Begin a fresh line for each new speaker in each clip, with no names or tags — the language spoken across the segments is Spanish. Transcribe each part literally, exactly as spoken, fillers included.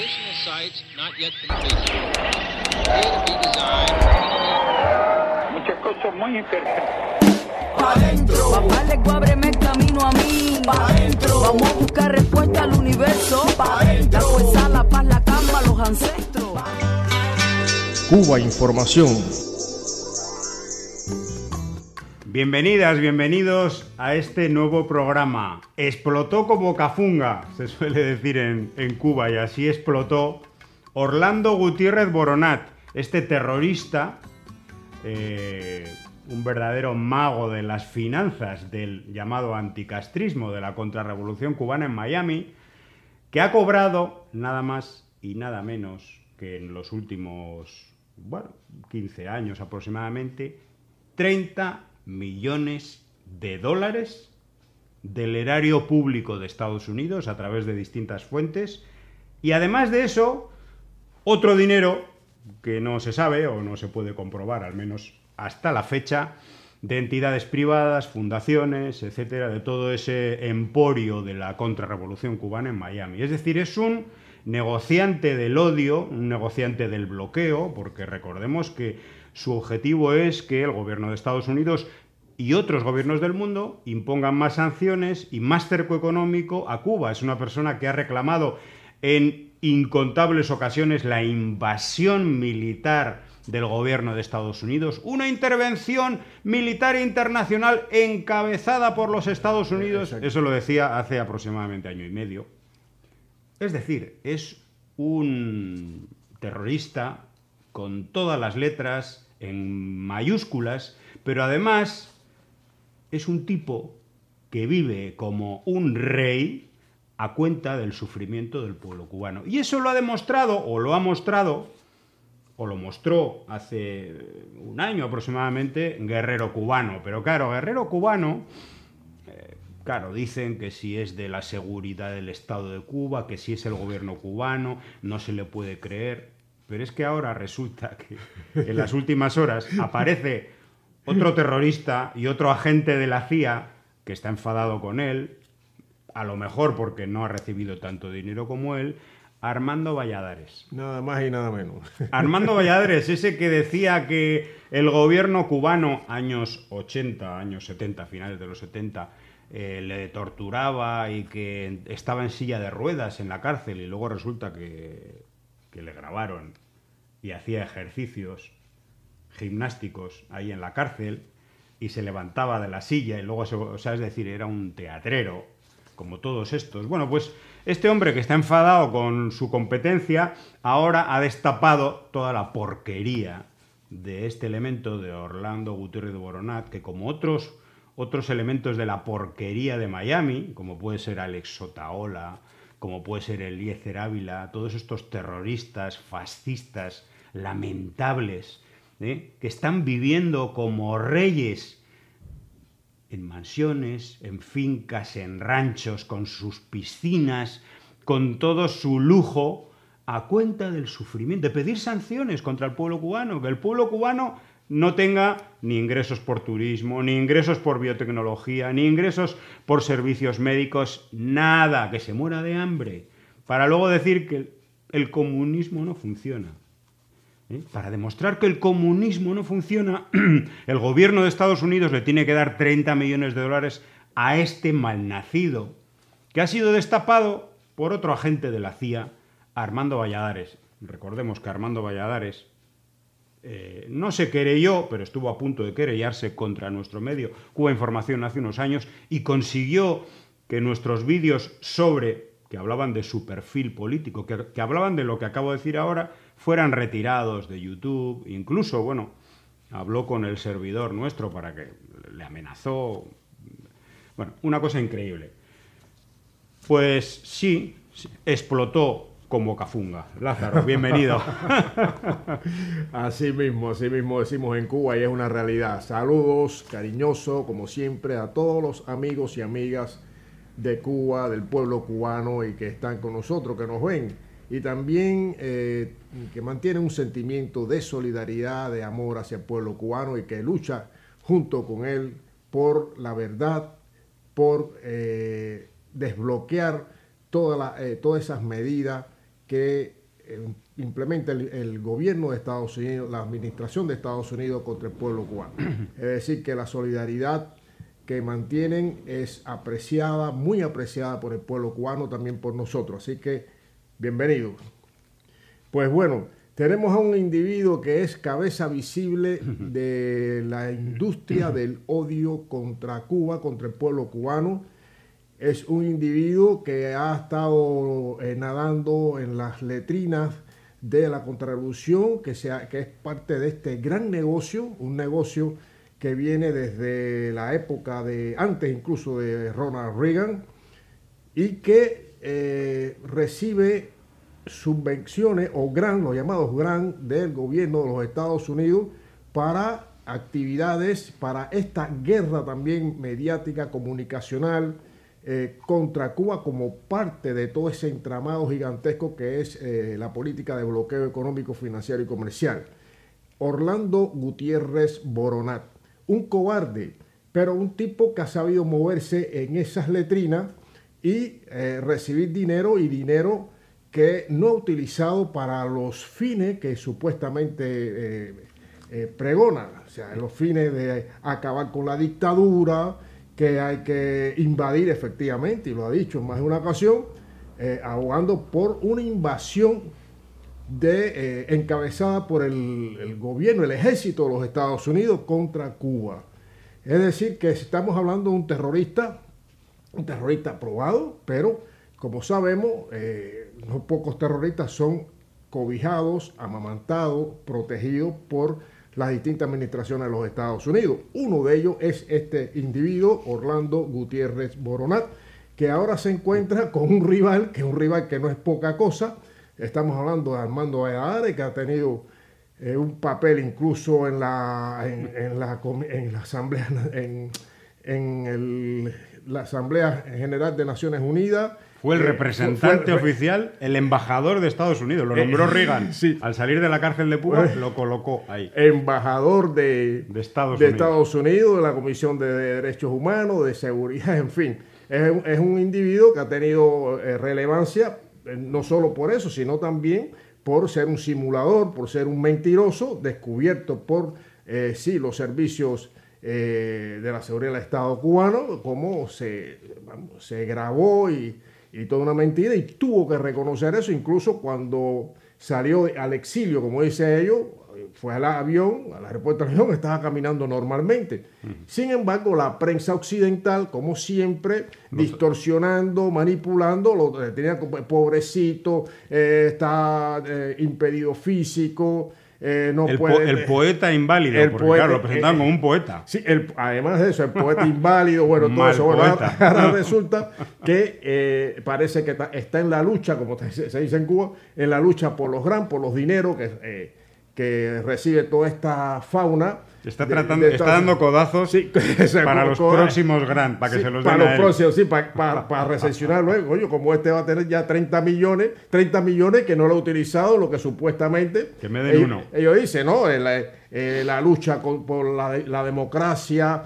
Additional sites not yet completed. Appear to be designed.
Muchas cosas muy interesantes.
Pa' dentro.
Papá le ábreme el camino a mí.
Pa' dentro.
Vamos a buscar respuesta al universo.
Pa' dentro.
La fuerza, la paz, la calma, los ancestros.
Cuba Información.
Bienvenidas, bienvenidos a este nuevo programa. Explotó como cafunga, se suele decir en, en Cuba, y así explotó Orlando Gutiérrez Boronat, este terrorista, eh, un verdadero mago de las finanzas del llamado anticastrismo, de la contrarrevolución cubana en Miami, que ha cobrado nada más y nada menos que en los últimos, bueno, quince años aproximadamente, treinta millones de dólares del erario público de Estados Unidos a través de distintas fuentes, y además de eso, otro dinero que no se sabe o no se puede comprobar, al menos hasta la fecha, de entidades privadas, fundaciones, etcétera, de todo ese emporio de la contrarrevolución cubana en Miami. Es decir, es un negociante del odio, un negociante del bloqueo, porque recordemos que su objetivo es que el gobierno de Estados Unidos y otros gobiernos del mundo impongan más sanciones y más cerco económico a Cuba. Es una persona que ha reclamado en incontables ocasiones la invasión militar del gobierno de Estados Unidos, una intervención militar internacional encabezada por los Estados Unidos. Exacto. Eso lo decía hace aproximadamente año y medio. Es decir, es un terrorista con todas las letras en mayúsculas, pero además es un tipo que vive como un rey a cuenta del sufrimiento del pueblo cubano. Y eso lo ha demostrado, o lo ha mostrado, o lo mostró hace un año aproximadamente, Guerrero Cubano. Pero claro, Guerrero Cubano, eh, claro, dicen que si es de la seguridad del Estado de Cuba, que si es el gobierno cubano, no se le puede creer. Pero es que ahora resulta que en las últimas horas aparece otro terrorista y otro agente de la C I A que está enfadado con él, a lo mejor porque no ha recibido tanto dinero como él, Armando Valladares.
Nada más y nada menos.
Armando Valladares, ese que decía que el gobierno cubano, años ochenta, años setenta, finales de los setenta, eh, le torturaba y que estaba en silla de ruedas en la cárcel, y luego resulta que... que le grabaron y hacía ejercicios gimnásticos ahí en la cárcel y se levantaba de la silla y luego, se, o sea, es decir, era un teatrero, como todos estos. Bueno, pues este hombre que está enfadado con su competencia ahora ha destapado toda la porquería de este elemento de Orlando Gutiérrez Boronat, que como otros, otros elementos de la porquería de Miami, como puede ser Alex Otaola, como puede ser Eliezer Ávila, todos estos terroristas, fascistas, lamentables, ¿eh? que están viviendo como reyes en mansiones, en fincas, en ranchos, con sus piscinas, con todo su lujo, a cuenta del sufrimiento, de pedir sanciones contra el pueblo cubano, que el pueblo cubano no tenga ni ingresos por turismo, ni ingresos por biotecnología, ni ingresos por servicios médicos, nada, que se muera de hambre, para luego decir que el comunismo no funciona. ¿Eh? Para demostrar que el comunismo no funciona, el gobierno de Estados Unidos le tiene que dar treinta millones de dólares a este malnacido, que ha sido destapado por otro agente de la C I A, Armando Valladares. Recordemos que Armando Valladares Eh, no se querelló, pero estuvo a punto de querellarse contra nuestro medio Cuba Información hace unos años y consiguió que nuestros vídeos sobre, que hablaban de su perfil político, que, que hablaban de lo que acabo de decir ahora, fueran retirados de YouTube. Incluso, bueno, habló con el servidor nuestro para que le amenazó. Bueno, una cosa increíble. Pues sí, explotó como cafunga. Lázaro, bienvenido.
Así mismo, así mismo decimos en Cuba y es una realidad. Saludos cariñosos, como siempre, a todos los amigos y amigas de Cuba, del pueblo cubano y que están con nosotros, que nos ven. Y también eh, que mantienen un sentimiento de solidaridad, de amor hacia el pueblo cubano y que lucha junto con él por la verdad, por eh, desbloquear toda la, eh, todas esas medidas que eh, implementa el, el gobierno de Estados Unidos, la administración de Estados Unidos contra el pueblo cubano. Es decir, que la solidaridad que mantienen es apreciada, muy apreciada por el pueblo cubano, también por nosotros. Así que, bienvenidos. Pues bueno, tenemos a un individuo que es cabeza visible de la industria del odio contra Cuba, contra el pueblo cubano. Es un individuo que ha estado eh, nadando en las letrinas de la contrarrevolución, que, sea, que es parte de este gran negocio, un negocio que viene desde la época de, antes incluso de Ronald Reagan, y que eh, recibe subvenciones o grant, los llamados grant del gobierno de los Estados Unidos para actividades, para esta guerra también mediática, comunicacional, eh, contra Cuba como parte de todo ese entramado gigantesco que es eh, la política de bloqueo económico, financiero y comercial. Orlando Gutiérrez Boronat, un cobarde, pero un tipo que ha sabido moverse en esas letrinas y eh, recibir dinero y dinero que no ha utilizado para los fines que supuestamente eh, eh, pregonan, o sea, los fines de acabar con la dictadura, que hay que invadir efectivamente, y lo ha dicho en más de una ocasión, eh, abogando por una invasión de, eh, encabezada por el, el gobierno, el ejército de los Estados Unidos contra Cuba. Es decir, que estamos hablando de un terrorista, un terrorista probado, pero como sabemos, eh, no pocos terroristas son cobijados, amamantados, protegidos por las distintas administraciones de los Estados Unidos. Uno de ellos es este individuo, Orlando Gutiérrez Boronat, que ahora se encuentra con un rival, que es un rival que no es poca cosa. Estamos hablando de Armando Valladares, que ha tenido eh, un papel incluso en la, en, en la, en la Asamblea, en, en el, la Asamblea General de Naciones Unidas.
Fue el representante
fue, fue,
oficial, el embajador de Estados Unidos. Lo nombró eh, Reagan.
Sí.
Al salir de la cárcel de Cuba, eh, lo colocó ahí.
Embajador de,
de, Estados,
de
Unidos.
Estados Unidos, de la Comisión de Derechos Humanos, de Seguridad, en fin. Es, es un individuo que ha tenido eh, relevancia, eh, no solo por eso, sino también por ser un simulador, por ser un mentiroso, descubierto por, eh, sí, los servicios eh, de la seguridad del Estado cubano, como se, vamos, se grabó y... y toda una mentira, y tuvo que reconocer eso, incluso cuando salió al exilio, como dice ellos, fue al avión, al aeropuerto del avión, estaba caminando normalmente. Uh-huh. Sin embargo, la prensa occidental, como siempre, no distorsionando, sé. manipulando, lo tenía como pobrecito, eh, está eh, impedido físico, Eh, no
el,
puede,
po el poeta inválido,
el
porque
poeta,
claro, lo presentaban eh, como un poeta.
Sí, el, además de eso, el poeta inválido, bueno, todo eso. Bueno, ahora, ahora resulta que eh, parece que está en la lucha, como se, se dice en Cuba, en la lucha por los gran, por los dineros que, eh, que recibe toda esta fauna.
Está, tratando, de, de está dando codazos sí, para los coda, próximos gran, para que
sí,
se los den
para
a
los
él.
próximos, sí, para, para, para recepcionar luego. Oye, como este va a tener ya treinta millones, treinta millones que no lo ha utilizado, lo que supuestamente...
Que me den
ellos,
uno.
Ellos dicen, ¿no? La, eh, la lucha con, por la, la democracia,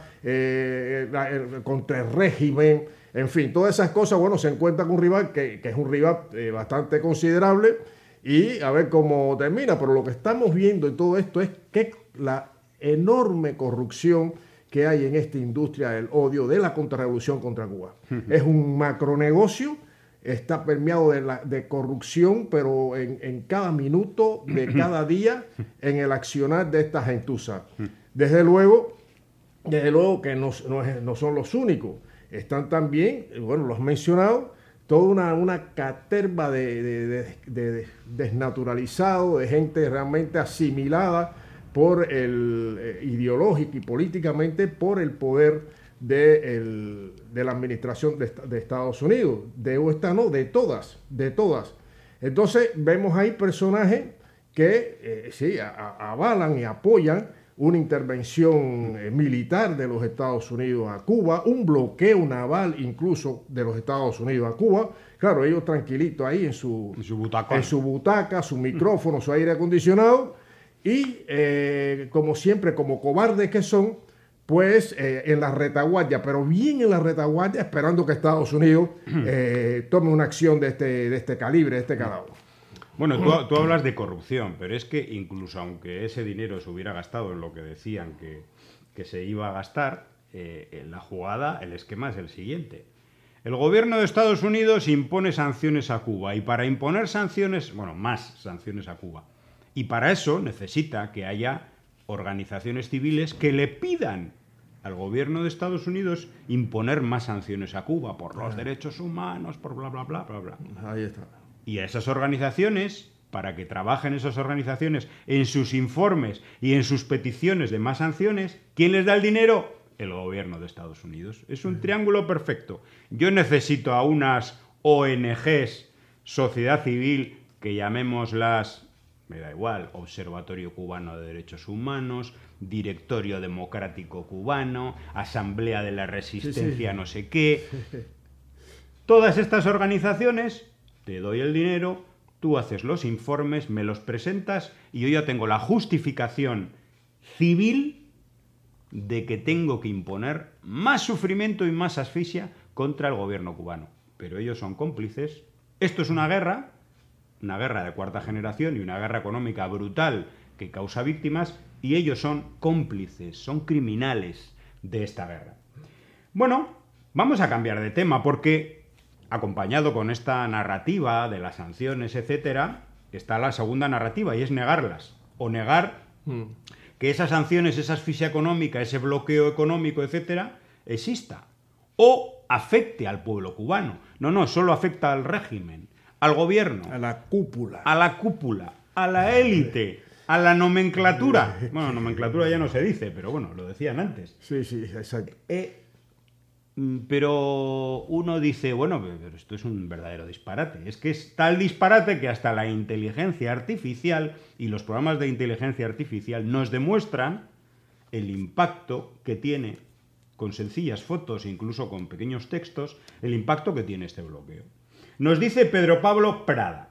eh, la, el, contra el régimen, en fin, todas esas cosas, bueno, se encuentra con un rival que, que es un rival eh, bastante considerable, y a ver cómo termina. Pero lo que estamos viendo en todo esto es que la enorme corrupción que hay en esta industria del odio, de la contrarrevolución contra Cuba. Uh-huh. Es un macronegocio, está permeado de, la, de corrupción, pero en, en cada minuto de cada día en el accionar de esta gentuza. Desde luego, desde luego que no, no, es, no son los únicos. Están también, bueno, los mencionado, toda una, una caterva de, de, de, de, de desnaturalizado, de gente realmente asimilada por el eh, ideológico y políticamente por el poder de, el, de la administración de, de Estados Unidos, de esta no, de todas, de todas. Entonces vemos ahí personajes que eh, sí, a, a, avalan y apoyan una intervención eh, militar de los Estados Unidos a Cuba, un bloqueo naval incluso de los Estados Unidos a Cuba. Claro, ellos tranquilitos ahí en su,
en su butaca,
en su, butaca, su micrófono, su aire acondicionado. Y eh, como siempre, como cobardes que son, pues eh, en la retaguardia, pero bien en la retaguardia, esperando que Estados Unidos eh, tome una acción de este, de este calibre, de este calado.
Bueno, tú, tú hablas de corrupción, pero es que incluso aunque ese dinero se hubiera gastado en lo que decían que, que se iba a gastar, eh, en la jugada, el esquema es el siguiente. El gobierno de Estados Unidos impone sanciones a Cuba y para imponer sanciones, bueno, más sanciones a Cuba, y para eso necesita que haya organizaciones civiles que le pidan al gobierno de Estados Unidos imponer más sanciones a Cuba por los derechos humanos, por bla, bla, bla, bla, bla.
Ahí está.
Y a esas organizaciones, para que trabajen esas organizaciones en sus informes y en sus peticiones de más sanciones, ¿quién les da el dinero? El gobierno de Estados Unidos. Es un triángulo perfecto. Yo necesito a unas O N Ges, sociedad civil, que llamémoslas, me da igual, Observatorio Cubano de Derechos Humanos, Directorio Democrático Cubano, Asamblea de la Resistencia, sí, sí. no sé qué. Todas estas organizaciones, te doy el dinero, tú haces los informes, me los presentas y yo ya tengo la justificación civil de que tengo que imponer más sufrimiento y más asfixia contra el gobierno cubano. Pero ellos son cómplices. Esto es una guerra, una guerra de cuarta generación y una guerra económica brutal que causa víctimas y ellos son cómplices, son criminales de esta guerra. Bueno, vamos a cambiar de tema porque, acompañado con esta narrativa de las sanciones, etcétera, está la segunda narrativa y es negarlas o negar mm. que esas sanciones, esa asfixia económica, ese bloqueo económico, etcétera, exista o afecte al pueblo cubano. No, no, solo afecta al régimen, al gobierno,
a la cúpula,
a la cúpula, a la élite, a la nomenclatura. Bueno, nomenclatura ya no se dice, pero bueno, lo decían antes.
Sí, sí, exacto.
Eh, Pero uno dice, bueno, pero esto es un verdadero disparate. Es que es tal disparate que hasta la inteligencia artificial y los programas de inteligencia artificial nos demuestran el impacto que tiene, con sencillas fotos e incluso con pequeños textos, el impacto que tiene este bloqueo. Nos dice Pedro Pablo Prada,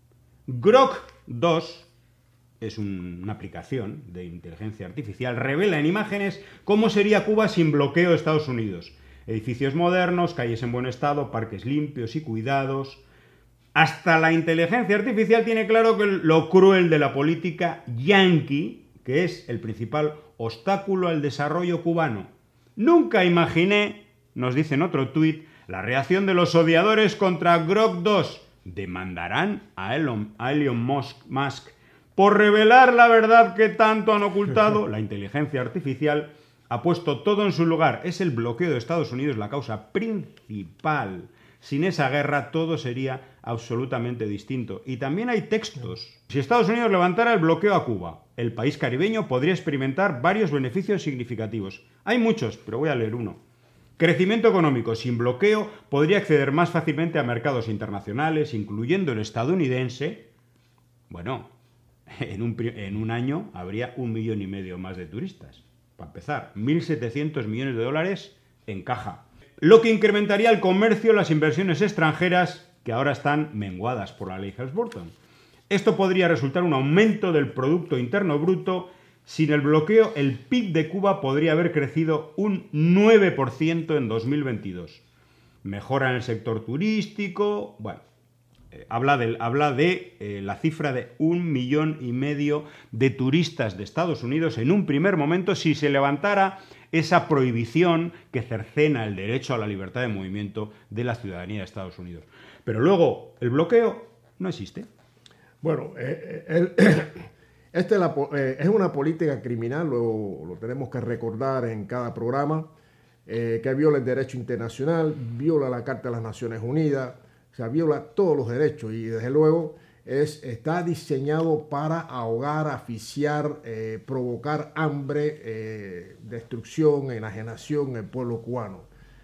Grok dos es un, una aplicación de inteligencia artificial, revela en imágenes cómo sería Cuba sin bloqueo de Estados Unidos. Edificios modernos, calles en buen estado, parques limpios y cuidados. Hasta la inteligencia artificial tiene claro que lo cruel de la política yanqui, que es el principal obstáculo al desarrollo cubano. Nunca imaginé, nos dice en otro tuit, la reacción de los odiadores contra Grok dos. Demandarán a Elon, a Elon Musk, Musk por revelar la verdad que tanto han ocultado. La inteligencia artificial ha puesto todo en su lugar. Es el bloqueo de Estados Unidos la causa principal. Sin esa guerra todo sería absolutamente distinto. Y también hay textos. Si Estados Unidos levantara el bloqueo a Cuba, el país caribeño podría experimentar varios beneficios significativos. Hay muchos, pero voy a leer uno. Crecimiento económico. Sin bloqueo podría acceder más fácilmente a mercados internacionales, incluyendo el estadounidense. Bueno, en un, en un año habría un millón y medio más de turistas. Para empezar, mil setecientos millones de dólares en caja. Lo que incrementaría el comercio, las inversiones extranjeras, que ahora están menguadas por la ley Helms-Burton. Esto podría resultar un aumento del Producto Interno Bruto. Sin el bloqueo, el P I B de Cuba podría haber crecido un nueve por ciento en dos mil veintidós. Mejora en el sector turístico. Bueno, eh, habla de, habla de eh, la cifra de un millón y medio de turistas de Estados Unidos en un primer momento si se levantara esa prohibición que cercena el derecho a la libertad de movimiento de la ciudadanía de Estados Unidos. Pero luego, el bloqueo no existe.
Bueno, eh, el, esta es, la, eh, es una política criminal, lo, lo tenemos que recordar en cada programa, eh, que viola el derecho internacional, viola la Carta de las Naciones Unidas, o sea, viola todos los derechos y desde luego es, está diseñado para ahogar, asfixiar, eh, provocar hambre, eh, destrucción, enajenación en el pueblo cubano.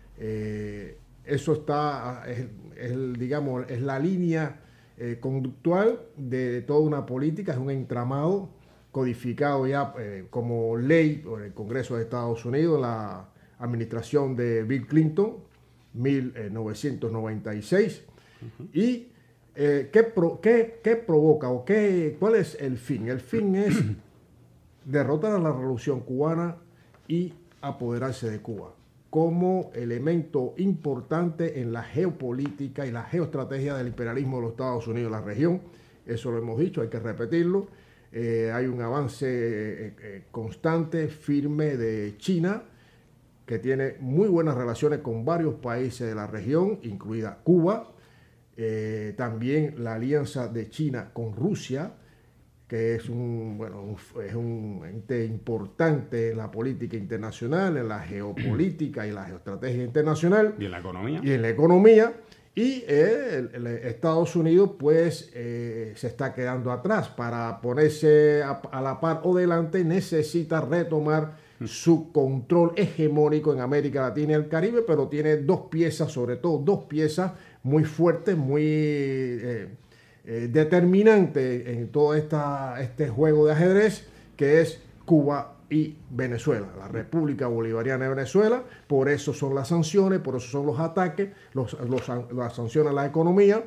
Eh, eso está, es, es, digamos, es la línea eh, conductual de toda una política, es un entramado codificado ya eh, como ley por el Congreso de Estados Unidos, la administración de Bill Clinton, mil novecientos noventa y seis. Uh-huh. Y eh, ¿qué, pro, qué, ¿qué provoca o qué, cuál es el fin? El fin es derrotar a la Revolución Cubana y apoderarse de Cuba como elemento importante en la geopolítica y la geoestrategia del imperialismo de los Estados Unidos en la región eso lo hemos dicho, hay que repetirlo. Eh, hay un avance eh, eh, constante, firme de China, que tiene muy buenas relaciones con varios países de la región, incluida Cuba. Eh, también la alianza de China con Rusia, que es un, bueno, un, es un ente importante en la política internacional, en la geopolítica y la geoestrategia internacional.
¿Y en la economía?
Y en la economía. Y eh, el, el Estados Unidos, pues, eh, se está quedando atrás. Para ponerse a, a la par o delante, necesita retomar su control hegemónico en América Latina y el Caribe, pero tiene dos piezas, sobre todo dos piezas muy fuertes, muy eh, eh, determinantes en todo esta, este juego de ajedrez, que es Cuba y Venezuela, la República Bolivariana de Venezuela. Por eso son las sanciones, por eso son los ataques, los, los, las sanciones a la economía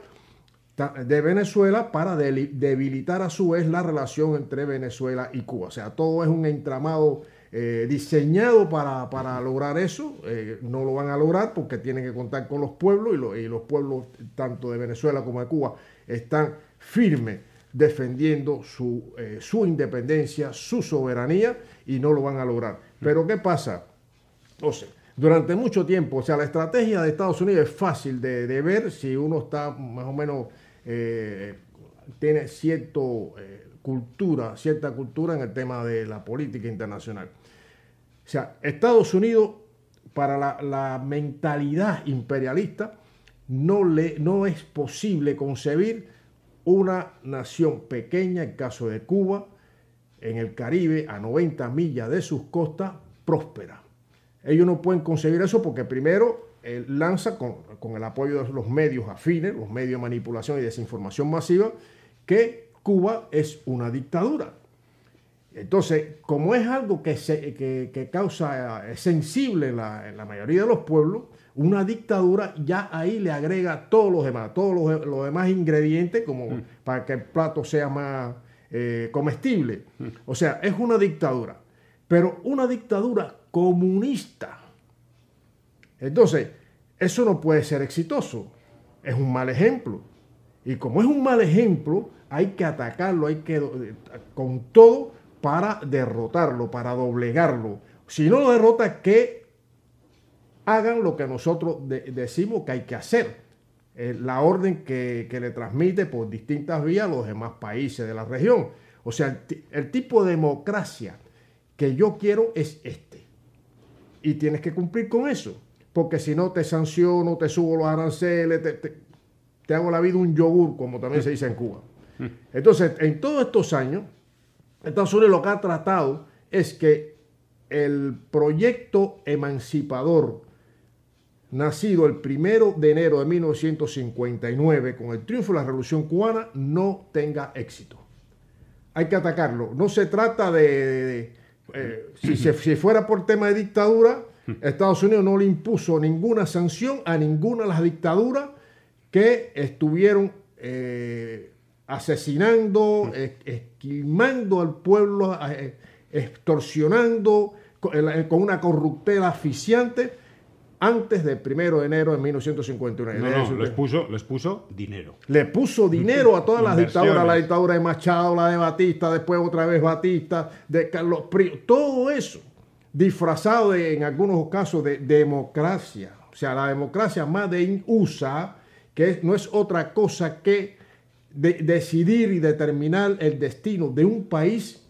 de Venezuela, para debilitar a su vez la relación entre Venezuela y Cuba. O sea, todo es un entramado eh, diseñado para, para lograr eso. Eh, no lo van a lograr porque tienen que contar con los pueblos, y, lo, y los pueblos tanto de Venezuela como de Cuba están firmes defendiendo su, eh, su independencia, su soberanía, y no lo van a lograr. Pero ¿qué pasa? O sea, durante mucho tiempo, o sea, la estrategia de Estados Unidos es fácil de, de ver si uno está más o menos, eh, tiene cierta eh, cultura, cierta cultura en el tema de la política internacional. O sea, Estados Unidos, para la, la mentalidad imperialista, no, le, no es posible concebir una nación pequeña, en caso de Cuba, en el Caribe, a noventa millas de sus costas, próspera. Ellos no pueden concebir eso porque primero eh, lanza con, con el apoyo de los medios afines, los medios de manipulación y desinformación masiva, que Cuba es una dictadura. Entonces, como es algo que, se, que, que causa, es sensible en la, en la mayoría de los pueblos, una dictadura ya ahí le agrega todos los demás, todos los, los demás ingredientes como mm. para que el plato sea más eh, comestible. Mm. O sea, es una dictadura, pero una dictadura comunista. Entonces, eso no puede ser exitoso. Es un mal ejemplo. Y como es un mal ejemplo, hay que atacarlo, hay que con todo para derrotarlo, para doblegarlo. Si no lo derrota, que hagan lo que nosotros de, decimos que hay que hacer. Eh, la orden que, que le transmite por distintas vías a los demás países de la región. O sea, el, el tipo de democracia que yo quiero es este. Y tienes que cumplir con eso. Porque si no, te sanciono, te subo los aranceles, te, te, te hago la vida un yogur, como también se dice en Cuba. Entonces, en todos estos años, Estados Unidos lo que ha tratado es que el proyecto emancipador, nacido el primero de enero de mil novecientos cincuenta y nueve, con el triunfo de la Revolución Cubana, no tenga éxito. Hay que atacarlo. No se trata de... de, de eh, si, se, si fuera por tema de dictadura, Estados Unidos no le impuso ninguna sanción a ninguna de las dictaduras que estuvieron eh, asesinando, eh, esquilmando al pueblo, eh, extorsionando con, eh, con una corruptela asfixiante antes del primero de enero de mil novecientos cincuenta y nueve.
No, no, les puso, les puso dinero.
Le puso dinero a todas las dictaduras, la dictadura de Machado, la de Batista, después otra vez Batista, de Carlos Prío, todo eso disfrazado de, en algunos casos, de democracia. O sea, la democracia made in U S A, que es, no es otra cosa que de, decidir y determinar el destino de un país,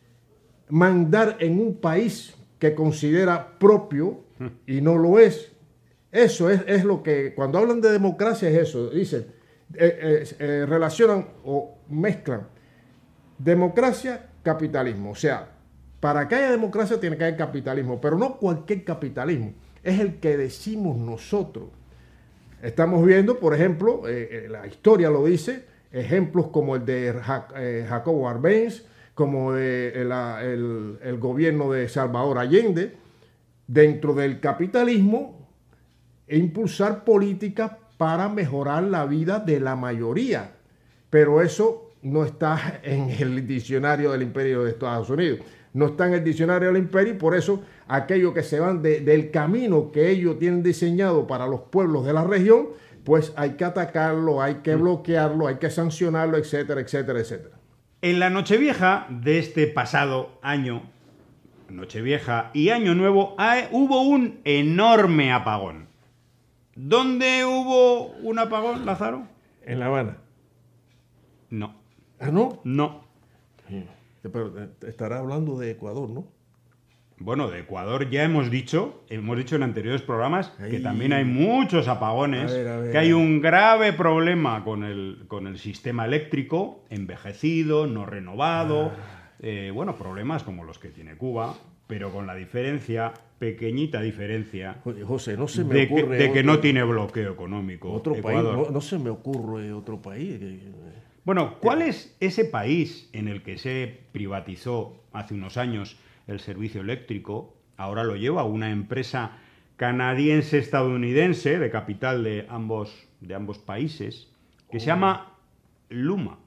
mandar en un país que considera propio y no lo es. Eso es, es lo que, cuando hablan de democracia, es eso. Dicen, eh, eh, eh, relacionan o mezclan democracia, capitalismo. O sea, para que haya democracia tiene que haber capitalismo, pero no cualquier capitalismo, es el que decimos nosotros. Estamos viendo, por ejemplo, eh, la historia lo dice, ejemplos como el de Jac eh, Jacobo Arbenz, como de la, el, el gobierno de Salvador Allende, dentro del capitalismo, e impulsar políticas para mejorar la vida de la mayoría. Pero eso no está en el diccionario del Imperio de Estados Unidos. No está en el diccionario del imperio, y por eso aquellos que se van de, del camino que ellos tienen diseñado para los pueblos de la región pues hay que atacarlo, hay que bloquearlo, hay que sancionarlo, etcétera, etcétera, etcétera.
En la Nochevieja de este pasado año, Nochevieja y Año Nuevo, hay, hubo un enorme apagón. ¿Dónde hubo un apagón, Lázaro?
En La Habana.
No.
¿Ah, no?
No.
Pero estará hablando de Ecuador, ¿no?
Bueno, de Ecuador ya hemos dicho, hemos dicho en anteriores programas,
Ahí.
que también hay muchos apagones,
A ver, a ver.
que hay un grave problema con el, con el sistema eléctrico, envejecido, no renovado,
Ah.
eh, bueno, problemas como los que tiene Cuba, pero con la diferencia, pequeñita diferencia,
Oye, José, no se me
de, que,
ocurre...
de que
otro,
no tiene bloqueo económico.
Otro país,
Ecuador.
no, no se me ocurre otro país.
Bueno, ¿cuál es ese país en el que se privatizó hace unos años el servicio eléctrico? Ahora lo lleva una empresa canadiense-estadounidense de capital de ambos, de ambos países, que se llama Luma.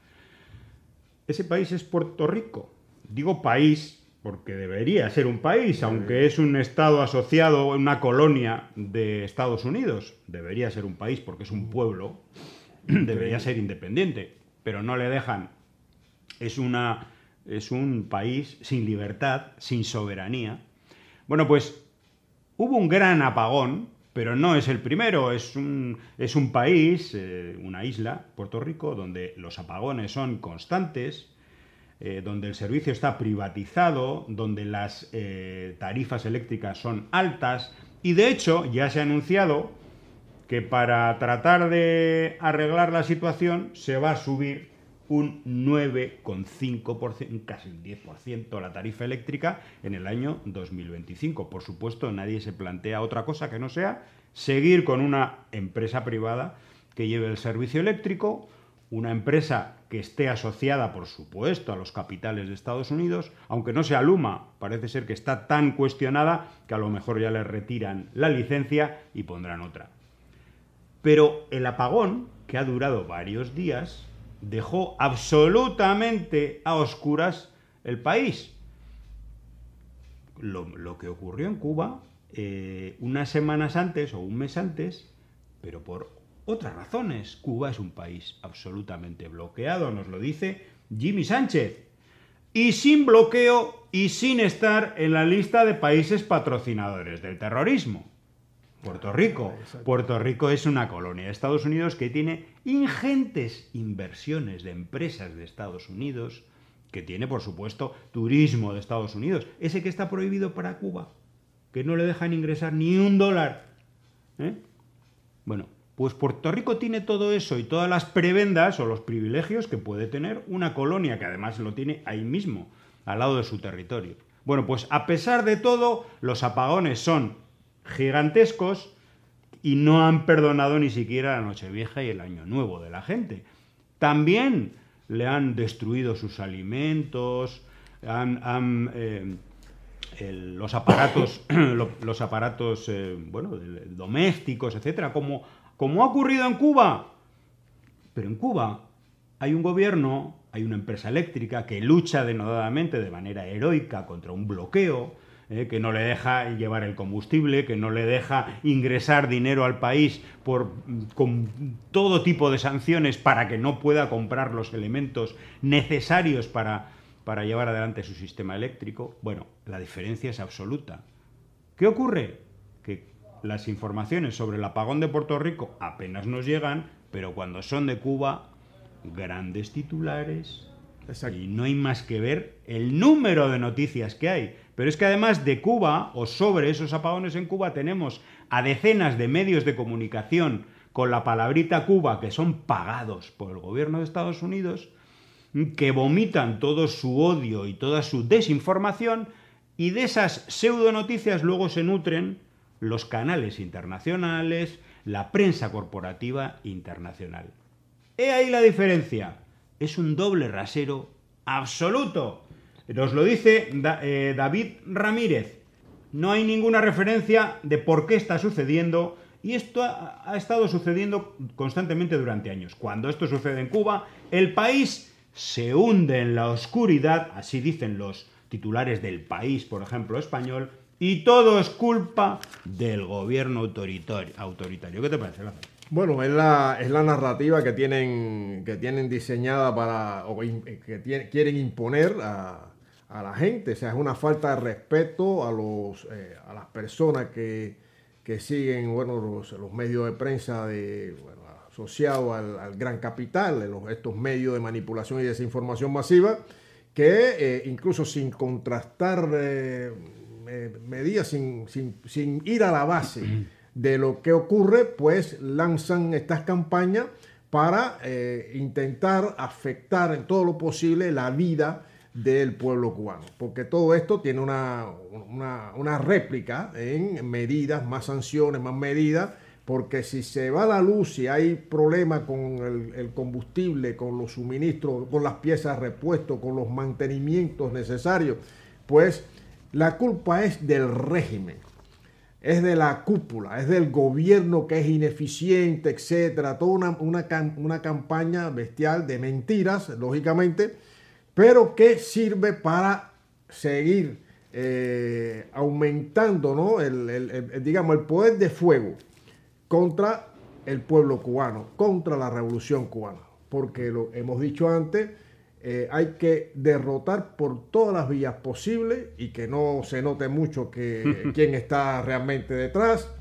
Ese país es Puerto Rico. Digo país porque debería ser un país, aunque es un estado asociado, una colonia de Estados Unidos. Debería ser un país porque es un pueblo. Debería ser independiente, pero no le dejan. Es, una, es un país sin libertad, sin soberanía. Bueno, pues hubo un gran apagón, pero no es el primero. Es un, es un país, eh, una isla, Puerto Rico, donde los apagones son constantes, eh, donde el servicio está privatizado, donde las eh, tarifas eléctricas son altas y, de hecho, ya se ha anunciado que para tratar de arreglar la situación se va a subir un nueve coma cinco por ciento, casi un diez por ciento la tarifa eléctrica en el año dos mil veinticinco. Por supuesto, nadie se plantea otra cosa que no sea seguir con una empresa privada que lleve el servicio eléctrico, una empresa que esté asociada, por supuesto, a los capitales de Estados Unidos, aunque no sea Luma, parece ser que está tan cuestionada que a lo mejor ya le retiran la licencia y pondrán otra. Pero el apagón, que ha durado varios días, dejó absolutamente a oscuras el país. Lo, lo que ocurrió en Cuba eh, unas semanas antes o un mes antes, pero por otras razones. Cuba es un país absolutamente bloqueado, nos lo dice Jimmy Sánchez. Y sin bloqueo y sin estar en la lista de países patrocinadores del terrorismo. Puerto Rico. Puerto Rico es una colonia de Estados Unidos que tiene ingentes inversiones de empresas de Estados Unidos, que tiene, por supuesto, turismo de Estados Unidos. Ese que está prohibido para Cuba, que no le dejan ingresar ni un dólar. ¿Eh? Bueno, pues Puerto Rico tiene todo eso y todas las prebendas o los privilegios que puede tener una colonia, que además lo tiene ahí mismo, al lado de su territorio. Bueno, pues a pesar de todo, los apagones son gigantescos y no han perdonado ni siquiera la Nochevieja y el Año Nuevo de la gente. También le han destruido sus alimentos, han, han, eh, el, los aparatos, los aparatos eh, bueno, domésticos, etcétera, como, como ha ocurrido en Cuba. Pero en Cuba hay un gobierno, hay una empresa eléctrica que lucha denodadamente, de manera heroica, contra un bloqueo, Eh, que no le deja llevar el combustible, que no le deja ingresar dinero al país por, con todo tipo de sanciones para que no pueda comprar los elementos necesarios para, para llevar adelante su sistema eléctrico. Bueno, la diferencia es absoluta. ¿Qué ocurre? Que las informaciones sobre el apagón de Puerto Rico apenas nos llegan, pero cuando son de Cuba, grandes titulares. Exacto. Y no hay más que ver el número de noticias que hay. Pero es que además de Cuba, o sobre esos apagones en Cuba, tenemos a decenas de medios de comunicación con la palabrita Cuba, que son pagados por el gobierno de Estados Unidos, que vomitan todo su odio y toda su desinformación, y de esas pseudonoticias luego se nutren los canales internacionales, la prensa corporativa internacional. He ahí la diferencia. Es un doble rasero absoluto. Nos lo dice da, eh, David Ramírez. No hay ninguna referencia de por qué está sucediendo, y esto ha, ha estado sucediendo constantemente durante años. Cuando esto sucede en Cuba, el país se hunde en la oscuridad, así dicen los titulares del País, por ejemplo, español, y todo es culpa del gobierno autoritario. autoritario. ¿Qué te parece, Lázaro?
Bueno, es la, es la narrativa que tienen, que tienen diseñada para, o in- que tiene- quieren imponer a, a la gente. O sea, es una falta de respeto a los, eh, a las personas que, que siguen, bueno, los, los medios de prensa de, bueno, asociados al, al gran capital, los- estos medios de manipulación y desinformación masiva, que eh, incluso sin contrastar eh, eh, medidas, sin, sin, sin ir a la base de lo que ocurre, pues lanzan estas campañas para eh, intentar afectar en todo lo posible la vida del pueblo cubano, porque todo esto tiene una, una, una réplica en medidas, más sanciones, más medidas, porque si se va la luz, si hay problemas con el, el combustible, con los suministros, con las piezas de repuesto, con los mantenimientos necesarios, pues la culpa es del régimen, es de la cúpula, es del gobierno que es ineficiente, etcétera. Toda una, una, cam- una campaña bestial de mentiras, lógicamente, pero que sirve para seguir eh, aumentando, ¿no? el, el- el- digamos, el poder de fuego contra el pueblo cubano, contra la revolución cubana. Porque lo hemos dicho antes, eh, hay que derrotar por todas las vías posibles y que no se note mucho que quién está realmente detrás,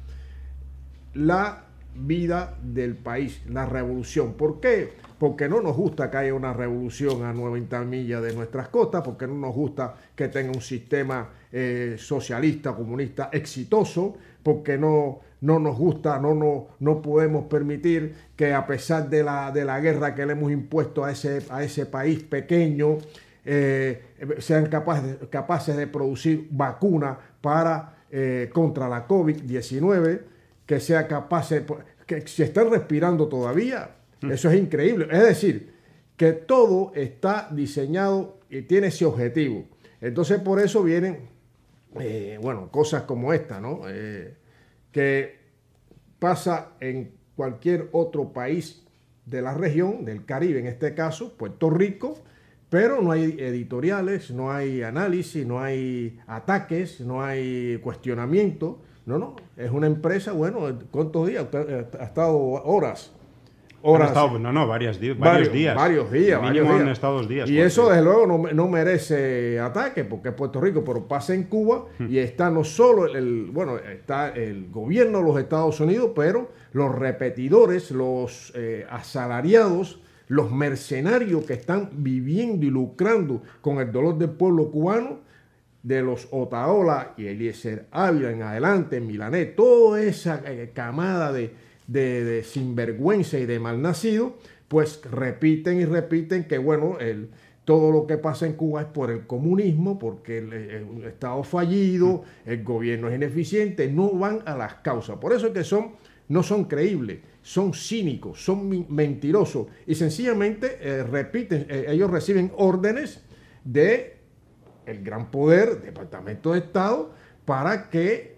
la vida del país, la revolución. ¿Por qué? Porque no nos gusta que haya una revolución a noventa millas de nuestras costas, porque no nos gusta que tenga un sistema eh, socialista, comunista exitoso, porque no, no nos gusta, no, no, no podemos permitir que a pesar de la, de la guerra que le hemos impuesto a ese, a ese país pequeño, eh, sean capaces, capaces de producir vacunas para, eh, contra la COVID diecinueve, que sea capaz, que se están respirando todavía. Eso es increíble. Es decir, que todo está diseñado y tiene ese objetivo. Entonces, por eso vienen, eh, bueno, cosas como esta, ¿no? Eh, que pasa en cualquier otro país de la región, del Caribe en este caso, Puerto Rico, pero no hay editoriales, no hay análisis, no hay ataques, no hay cuestionamiento. No, no, es una empresa, bueno, ¿cuántos días? Ha estado horas.
Horas. Han estado, no, no, varios, di varios, varios días.
Varios días,
Mínimo
varios días.
Han estado dos días.
Y eso, desde luego, no, no merece ataque, porque es Puerto Rico, pero pasa en Cuba hmm. y está no solo el, bueno, está el gobierno de los Estados Unidos, pero los repetidores, los eh, asalariados, los mercenarios que están viviendo y lucrando con el dolor del pueblo cubano, de los Otaola y Eliezer Ávila en adelante, Milané, toda esa eh, camada de, de, de sinvergüenza y de malnacido, pues repiten y repiten que, bueno, el, todo lo que pasa en Cuba es por el comunismo, porque el, el Estado fallido, el gobierno es ineficiente, no van a las causas. Por eso es que son, no son creíbles, son cínicos, son mentirosos y sencillamente eh, repiten, eh, ellos reciben órdenes de el gran poder, Departamento de Estado, para que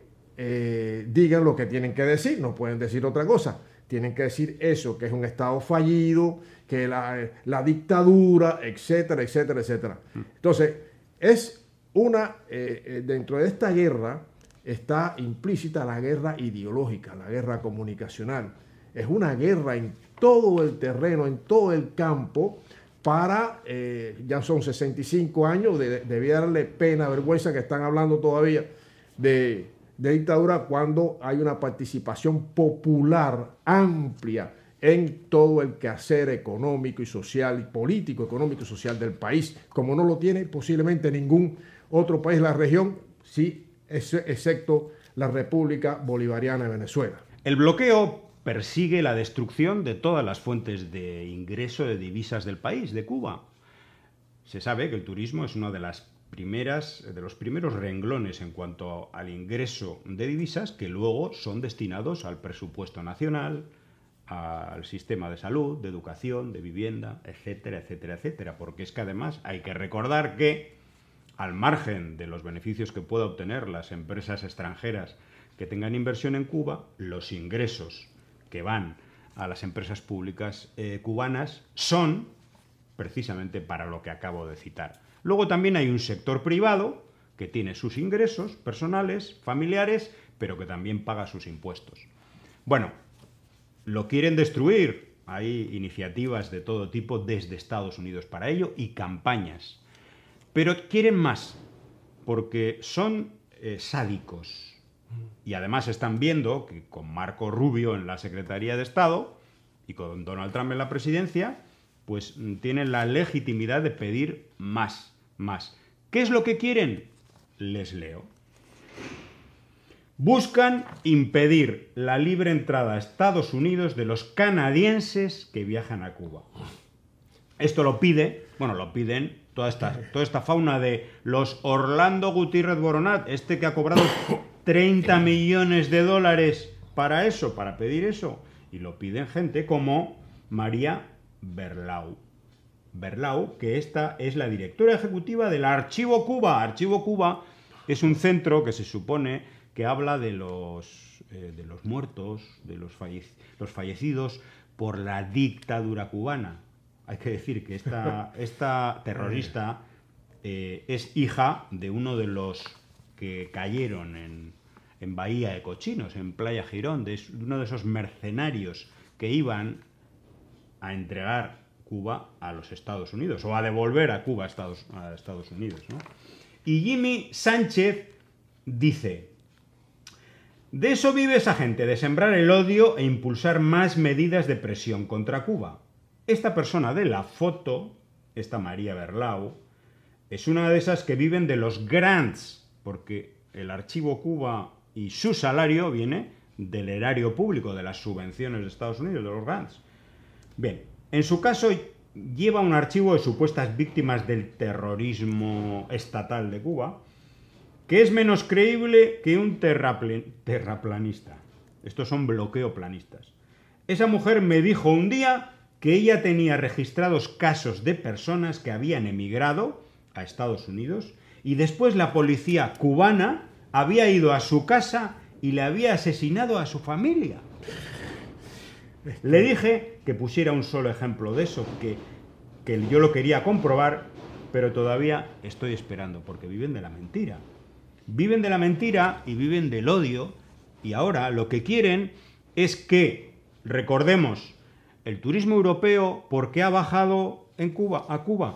eh, digan lo que tienen que decir. No pueden decir otra cosa. Tienen que decir eso, que es un Estado fallido, que la, la dictadura, etcétera, etcétera, etcétera. Entonces, es una, eh, dentro de esta guerra está implícita la guerra ideológica, la guerra comunicacional. Es una guerra en todo el terreno, en todo el campo, para, eh, ya son sesenta y cinco años, de, debía darle pena, vergüenza que están hablando todavía de, de dictadura cuando hay una participación popular amplia en todo el quehacer económico y social, político, económico y social del país, como no lo tiene posiblemente ningún otro país de la región, sí, excepto la República Bolivariana de Venezuela.
El bloqueo persigue la destrucción de todas las fuentes de ingreso de divisas del país, de Cuba. Se sabe que el turismo es una de las primeras, de los primeros renglones en cuanto al ingreso de divisas que luego son destinados al presupuesto nacional, al sistema de salud, de educación, de vivienda, etcétera, etcétera, etcétera. Porque es que además hay que recordar que, al margen de los beneficios que pueda obtener las empresas extranjeras que tengan inversión en Cuba, los ingresos que van a las empresas públicas eh, cubanas son precisamente para lo que acabo de citar. Luego también hay un sector privado que tiene sus ingresos personales, familiares, pero que también paga sus impuestos. Bueno, lo quieren destruir. Hay iniciativas de todo tipo desde Estados Unidos para ello y campañas. Pero quieren más, porque son eh, sádicos. Y además están viendo que con Marco Rubio en la Secretaría de Estado y con Donald Trump en la presidencia, pues tienen la legitimidad de pedir más, más. ¿Qué es lo que quieren? Les leo. Buscan impedir la libre entrada a Estados Unidos de los canadienses que viajan a Cuba. Esto lo pide, bueno, lo piden toda esta, toda esta fauna de los Orlando Gutiérrez Boronat, este que ha cobrado treinta millones de dólares para eso, para pedir eso. Y lo piden gente como María Berlau. Berlau, que esta es la directora ejecutiva del Archivo Cuba. Archivo Cuba es un centro que se supone que habla de los, eh, de los muertos, de los, falle los fallecidos por la dictadura cubana. Hay que decir que esta, esta terrorista eh, es hija de uno de los que cayeron en, en Bahía de Cochinos, en Playa Girón, de uno de esos mercenarios que iban a entregar Cuba a los Estados Unidos, o a devolver a Cuba a Estados, a Estados Unidos, ¿no? Y Jimmy Sánchez dice: de eso vive esa gente, de sembrar el odio e impulsar más medidas de presión contra Cuba. Esta persona de la foto, esta María Berlau, es una de esas que viven de los grants, porque el Archivo Cuba y su salario viene del erario público, de las subvenciones de Estados Unidos, de los grants. Bien, en su caso lleva un archivo de supuestas víctimas del terrorismo estatal de Cuba, que es menos creíble que un terrapl- terraplanista. Estos son bloqueoplanistas. Esa mujer me dijo un día que ella tenía registrados casos de personas que habían emigrado a Estados Unidos y después la policía cubana había ido a su casa y le había asesinado a su familia. Le dije que pusiera un solo ejemplo de eso, que, que yo lo quería comprobar, pero todavía estoy esperando, porque viven de la mentira. Viven de la mentira y viven del odio, y ahora lo que quieren es que, recordemos, el turismo europeo, ¿por qué ha bajado en Cuba, a Cuba?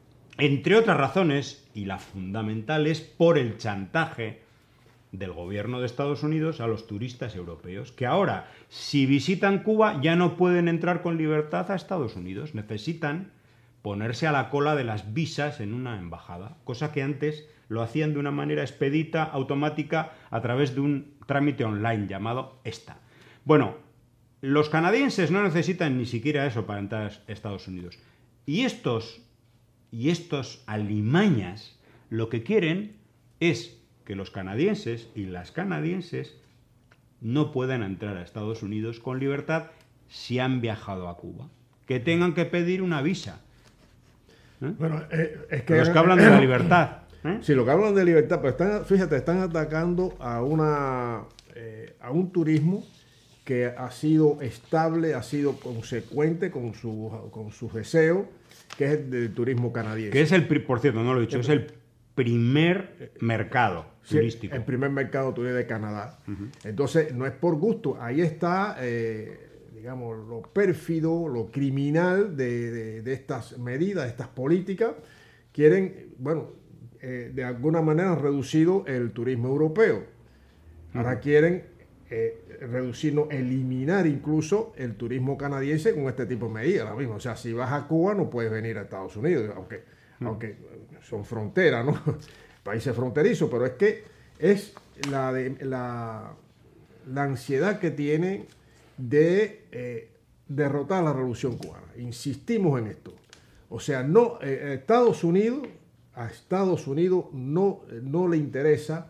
Entre otras razones, y la fundamental es por el chantaje del gobierno de Estados Unidos a los turistas europeos, que ahora, si visitan Cuba, ya no pueden entrar con libertad a Estados Unidos. Necesitan ponerse a la cola de las visas en una embajada, cosa que antes lo hacían de una manera expedita, automática, a través de un trámite online llamado ESTA. Bueno, los canadienses no necesitan ni siquiera eso para entrar a Estados Unidos. Y estos, y estos alimañas lo que quieren es que los canadienses y las canadienses no puedan entrar a Estados Unidos con libertad si han viajado a Cuba. Que tengan que pedir una visa. ¿Eh?
Bueno, eh, es que...
Los que hablan de la libertad. ¿Eh?
Sí, lo que hablan de libertad, pero están, fíjate, están atacando a una eh, a un turismo que ha sido estable, ha sido consecuente con su con sus deseos, que es el del turismo canadiense.
Que es el, por cierto, no lo he dicho, es el primer mercado
sí,
turístico.
El primer mercado turístico de Canadá.
Uh-huh.
Entonces, no es por gusto, ahí está, eh, digamos, lo pérfido, lo criminal de, de, de estas medidas, de estas políticas. Quieren, bueno, eh, de alguna manera han reducido el turismo europeo. Ahora uh-huh. quieren eh, reducir, no, eliminar incluso el turismo canadiense con este tipo de medidas. Lo mismo. O sea, si vas a Cuba no puedes venir a Estados Unidos, aunque, uh-huh. aunque son fronteras, ¿no? Países fronterizos, pero es que es la, de, la, la ansiedad que tienen de eh, derrotar la revolución cubana. Insistimos en esto. O sea, no, eh, Estados Unidos, a Estados Unidos no, no le interesa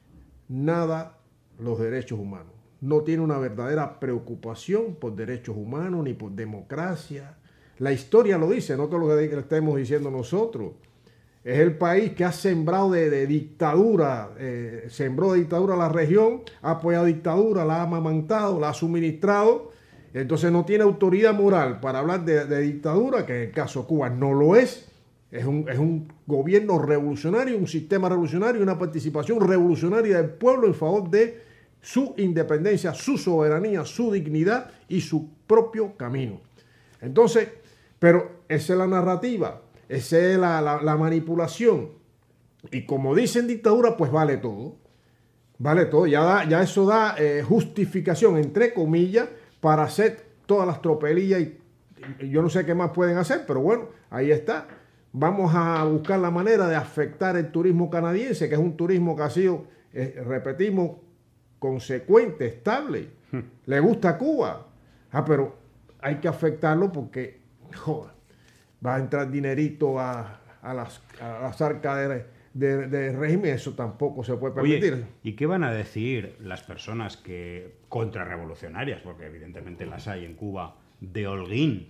nada los derechos humanos. No tiene una verdadera preocupación por derechos humanos ni por democracia. La historia lo dice, no todo lo que estemos diciendo nosotros. Es el país que ha sembrado de, de dictadura, eh, sembró de dictadura la región, ha apoyado dictadura, la ha amamantado, la ha suministrado. Entonces no tiene autoridad moral para hablar de, de dictadura, que en el caso de Cuba no lo es. Es un, es un gobierno revolucionario, un sistema revolucionario, una participación revolucionaria del pueblo en favor de su independencia, su soberanía, su dignidad y su propio camino. Entonces, pero esa es la narrativa, esa es la, la, la manipulación. Y como dicen dictadura, pues vale todo. Vale todo. Ya, da, ya eso da eh, justificación, entre comillas, para hacer todas las tropelías y, y yo no sé qué más pueden hacer, pero bueno, ahí está. Vamos a buscar la manera de afectar el turismo canadiense, que es un turismo que ha sido, eh, repetimos, consecuente, estable. Hmm. Le gusta Cuba. Ah, pero hay que afectarlo porque, joder, va a entrar dinerito a, a, las, a las arcas de, de, de régimen, eso tampoco se puede permitir.
Oye, ¿y qué van a decir las personas que contrarrevolucionarias, porque evidentemente las hay en Cuba, de Holguín,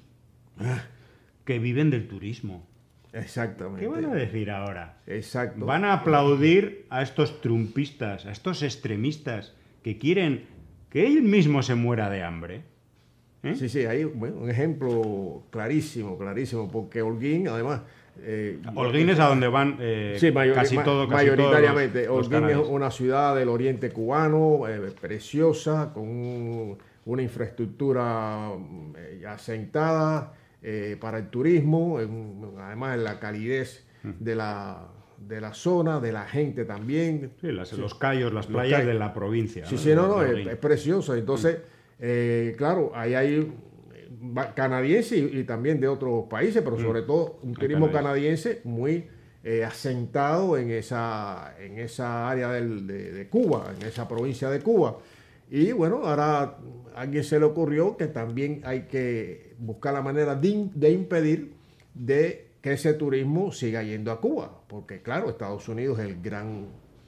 que viven del turismo?
Exactamente.
¿Qué van a decir ahora?
Exacto.
¿Van a aplaudir a estos trumpistas, a estos extremistas que quieren que él mismo se muera de hambre? ¿Eh?
Sí, sí, hay bueno, un ejemplo clarísimo, clarísimo, porque Holguín, además... Eh,
Holguín es a donde van eh,
sí, mayor,
casi
ma,
todo, casi
mayoritariamente.
Todos los,
Holguín
los
es una ciudad del oriente cubano, eh, preciosa, con un, una infraestructura eh, asentada eh, para el turismo, en, además en la calidez de la... de la zona, de la gente también.
Sí, las, sí. Los cayos, las playas cayos de la provincia.
Sí,
¿no?
sí, no, no, es, es precioso. Entonces, eh, claro, ahí hay canadienses y, y también de otros países, pero sobre todo un turismo canadiense muy eh, asentado en esa, en esa área del, de, de Cuba, en esa provincia de Cuba. Y bueno, ahora a alguien se le ocurrió que también hay que buscar la manera de, de impedir de que ese turismo siga yendo a Cuba, porque claro, Estados Unidos es el gran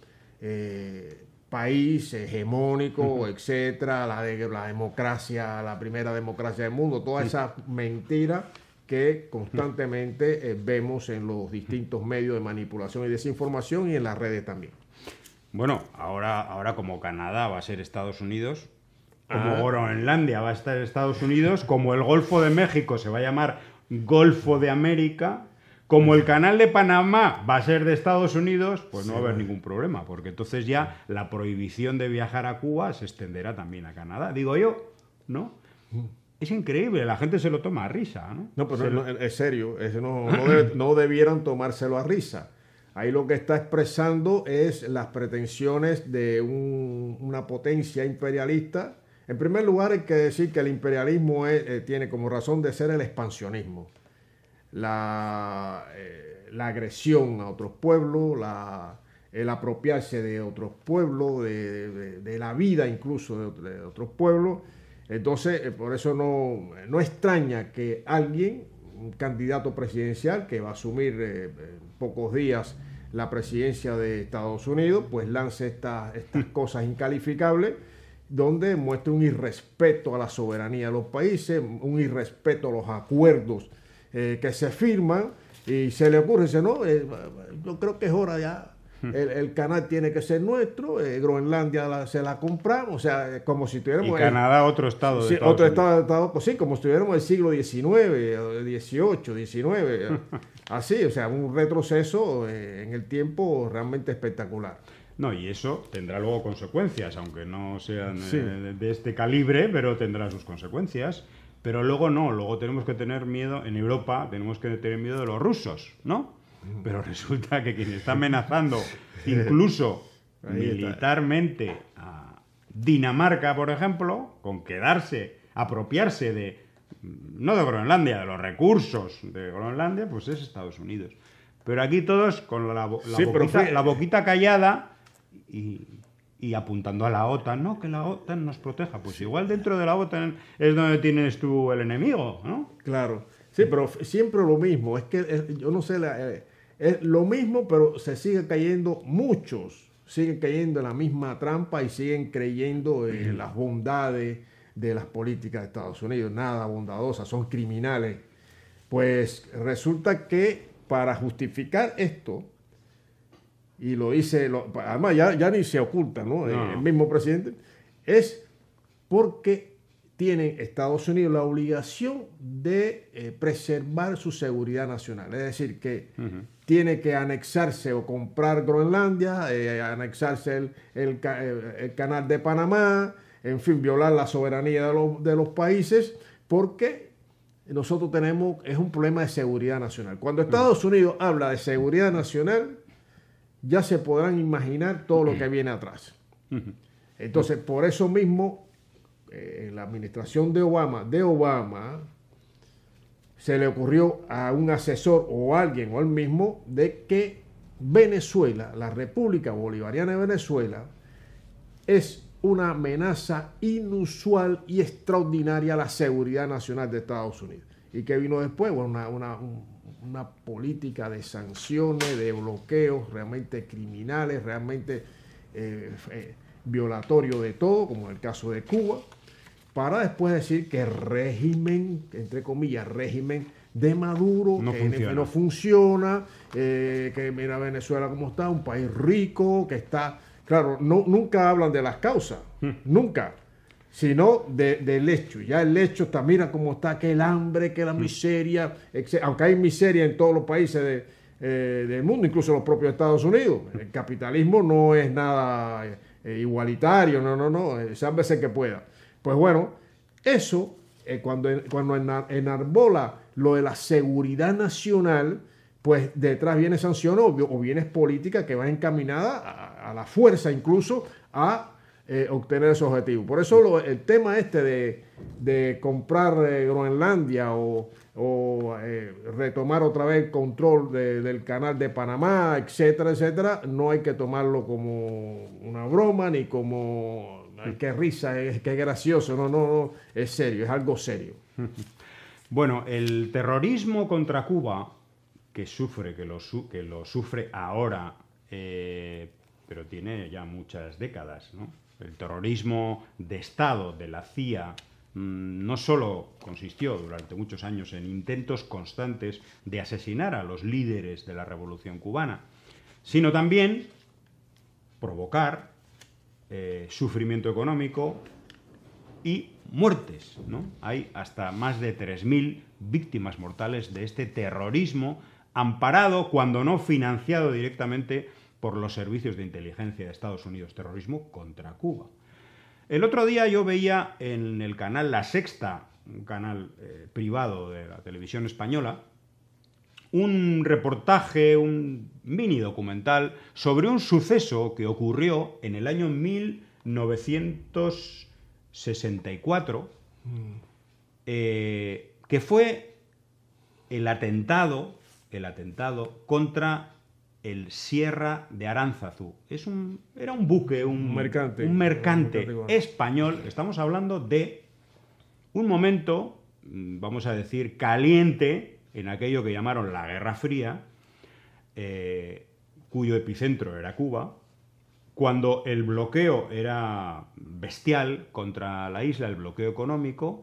eh, país hegemónico, uh-huh. etcétera, la, de, la democracia, la primera democracia del mundo, toda esa mentira que constantemente eh, vemos en los distintos medios de manipulación y desinformación y en las redes también.
Bueno, ahora, ahora como Canadá va a ser Estados Unidos, como
ah.
Groenlandia va a estar Estados Unidos, como el Golfo de México se va a llamar Golfo de América, como el Canal de Panamá va a ser de Estados Unidos, pues no va a haber ningún problema, porque entonces ya la prohibición de viajar a Cuba se extenderá también a Canadá. Digo yo, ¿no? Es increíble, la gente se lo toma a risa, ¿no?
No, pero
lo...
no, es serio, eso no, no, debe, no debieran tomárselo a risa. Ahí lo que está expresando es las pretensiones de un, una potencia imperialista. En primer lugar, hay que decir que el imperialismo es, eh, tiene como razón de ser el expansionismo. La, eh, la agresión a otros pueblos, la, el apropiarse de otros pueblos, de, de, de la vida incluso de, de otros pueblos. Entonces, eh, por eso no, no extraña que alguien, un candidato presidencial que va a asumir eh, en pocos días la presidencia de Estados Unidos, pues lance estas, estas cosas incalificables, donde muestra un irrespeto a la soberanía de los países, un irrespeto a los acuerdos Eh, que se firman, y se le ocurre, dice, no, eh, yo creo que es hora ya, el, el canal tiene que ser nuestro, eh, Groenlandia la, se la compramos, o sea, como si tuviéramos...
Y Canadá, el, otro estado de
sí,
Estados
otro
Unidos.
estado, estado, pues sí, como si tuviéramos el siglo diecinueve, dieciocho, diecinueve, así, o sea, un retroceso eh, en el tiempo realmente espectacular.
No, y eso tendrá luego consecuencias, aunque no sean
sí.
eh, de este calibre, pero tendrá sus consecuencias. Pero luego no, luego tenemos que tener miedo, en Europa tenemos que tener miedo de los rusos, ¿no? Pero resulta que quien está amenazando incluso militarmente a Dinamarca, por ejemplo, con quedarse, apropiarse de, no de Groenlandia, de los recursos de Groenlandia, pues es Estados Unidos. Pero aquí todos con la, la,
sí,
boquita,
fue...
la boquita callada y... y apuntando a la OTAN, no, que la OTAN nos proteja. Pues igual dentro de la OTAN es donde tienes tú el enemigo, ¿no?
Claro, sí, pero siempre lo mismo, es que es, yo no sé, la, eh, es lo mismo, pero se sigue cayendo, muchos siguen cayendo en la misma trampa y siguen creyendo en las bondades de las políticas de Estados Unidos, nada bondadosas, son criminales. Pues resulta que para justificar esto, y lo dice, lo, además ya, ya ni se oculta, ¿no?
No.
El mismo presidente, es porque tiene Estados Unidos la obligación de eh, preservar su seguridad nacional. Es decir, que uh-huh. tiene que anexarse o comprar Groenlandia, eh, anexarse el, el, el canal de Panamá, en fin, violar la soberanía de los, de los países, porque nosotros tenemos, es un problema de seguridad nacional. Cuando Estados uh-huh. Unidos habla de seguridad nacional, ya se podrán imaginar todo lo que viene atrás. Uh-huh. Entonces, por eso mismo, en la administración de Obama, de Obama, se le ocurrió a un asesor o a alguien o al mismo de que Venezuela, la República Bolivariana de Venezuela, es una amenaza inusual y extraordinaria a la seguridad nacional de Estados Unidos. ¿Y qué vino después? Bueno, una, una, una política de sanciones, de bloqueos realmente criminales, realmente eh, eh, violatorio de todo, como en el caso de Cuba, para después decir que el régimen, entre comillas, régimen de Maduro,
no
que
funciona,
no funciona eh, que mira Venezuela como está, un país rico, que está, claro, no, nunca hablan de las causas, hmm. nunca, sino de, del hecho. Ya el hecho está, mira cómo está, que el hambre, que la miseria, etcétera. Aunque hay miseria en todos los países de, eh, del mundo, incluso los propios Estados Unidos. El capitalismo no es nada eh, igualitario, no, no, no, eh, sálvese que pueda. Pues bueno, eso, eh, cuando, cuando enarbola lo de la seguridad nacional, pues detrás viene sanción o, o viene política que va encaminada a, a la fuerza incluso a eh, obtener esos objetivos. Por eso lo, el tema este de, de comprar eh, Groenlandia o, o eh, retomar otra vez el control de, del canal de Panamá, etcétera, etcétera, no hay que tomarlo como una broma ni como... Qué risa, qué gracioso, no, no, no, es serio, es algo serio.
Bueno, el terrorismo contra Cuba, que sufre, que lo, su que lo sufre ahora, eh, pero tiene ya muchas décadas, ¿no? El terrorismo de Estado de la C I A mmm, no solo consistió durante muchos años en intentos constantes de asesinar a los líderes de la Revolución Cubana, sino también provocar Eh, sufrimiento económico y muertes, ¿no? Hay hasta más de tres mil víctimas mortales de este terrorismo amparado, cuando no financiado directamente por los servicios de inteligencia de Estados Unidos, terrorismo contra Cuba. El otro día yo veía en el canal La Sexta, un canal eh, privado de la televisión española, un reportaje, un mini documental sobre un suceso que ocurrió en el año mil novecientos sesenta y cuatro, mm. eh, que fue el atentado, el atentado contra el Sierra de Aránzazu. Es un, era un buque, un,
un mercante,
un mercante
un mercante
español. Estamos hablando de un momento, vamos a decir, caliente, en aquello que llamaron la Guerra Fría, eh, cuyo epicentro era Cuba, cuando el bloqueo era bestial contra la isla, el bloqueo económico,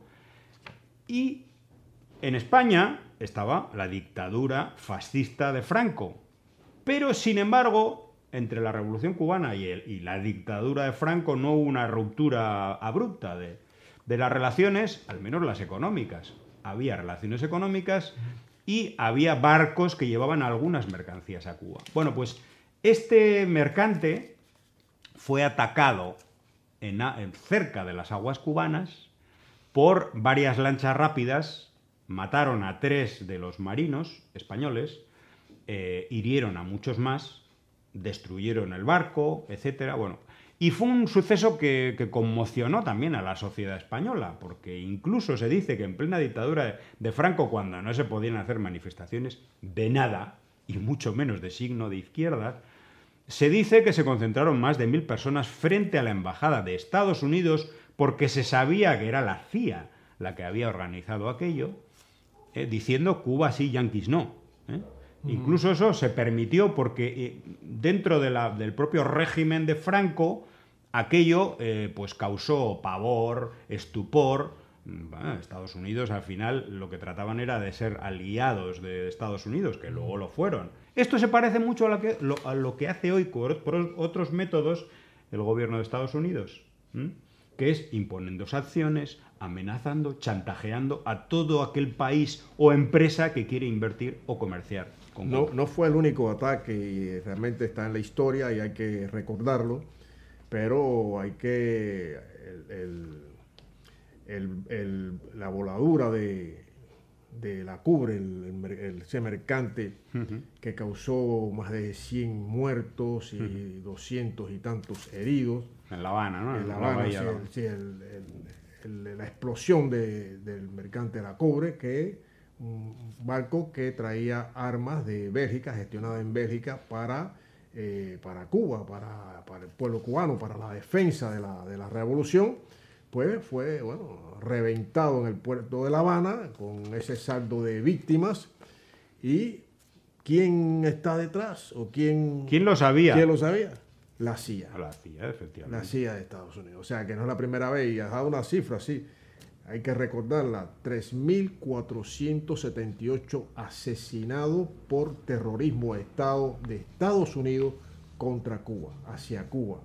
y en España estaba la dictadura fascista de Franco. Pero, sin embargo, entre la Revolución Cubana y, el, y la dictadura de Franco no hubo una ruptura abrupta de, de las relaciones, al menos las económicas. Había relaciones económicas y había barcos que llevaban algunas mercancías a Cuba. Bueno, pues este mercante fue atacado en, en, cerca de las aguas cubanas por varias lanchas rápidas, mataron a tres de los marinos españoles, eh, hirieron a muchos más, destruyeron el barco, etcétera. Bueno, y fue un suceso que, que conmocionó también a la sociedad española, porque incluso se dice que en plena dictadura de Franco, cuando no se podían hacer manifestaciones de nada, y mucho menos de signo de izquierda, se dice que se concentraron más de mil personas frente a la embajada de Estados Unidos, porque se sabía que era la C I A la que había organizado aquello, eh, diciendo Cuba sí, yanquis no. ¿eh? Mm. Incluso eso se permitió porque eh, dentro de la, del propio régimen de Franco, aquello eh, pues causó pavor, estupor. Bueno, Estados Unidos al final lo que trataban era de ser aliados de Estados Unidos, que luego lo fueron. Esto se parece mucho a lo que, lo, a lo que hace hoy por otros métodos el gobierno de Estados Unidos. ¿Mm? que es imponiendo sanciones, amenazando, chantajeando a todo aquel país o empresa que quiere invertir o comerciar con
No,
Cuba.
no fue el único ataque y realmente está en la historia y hay que recordarlo, pero hay que... El, el, el, el, la voladura de, de la Cubre, el, el, ese mercante uh-huh. que causó más de cien muertos y uh-huh. doscientos y tantos heridos.
En La Habana, ¿no?
En La Habana, sí, el, sí, el, el, el, la explosión de, del mercante La Cubre, que un barco que traía armas de Bélgica, gestionada en Bélgica para, eh, para Cuba, para, para el pueblo cubano, para la defensa de la, de la revolución. Pues fue, bueno, reventado en el puerto de La Habana con ese saldo de víctimas. ¿Y quién está detrás? ¿O quién,
¿Quién lo sabía?
¿Quién lo sabía? La C I A.
La C I A, efectivamente.
La C I A de Estados Unidos. O sea, que no es la primera vez. Y has dado una cifra, sí. Hay que recordarla. tres mil cuatrocientos setenta y ocho asesinados por terrorismo de Estado de Estados Unidos contra Cuba, hacia Cuba.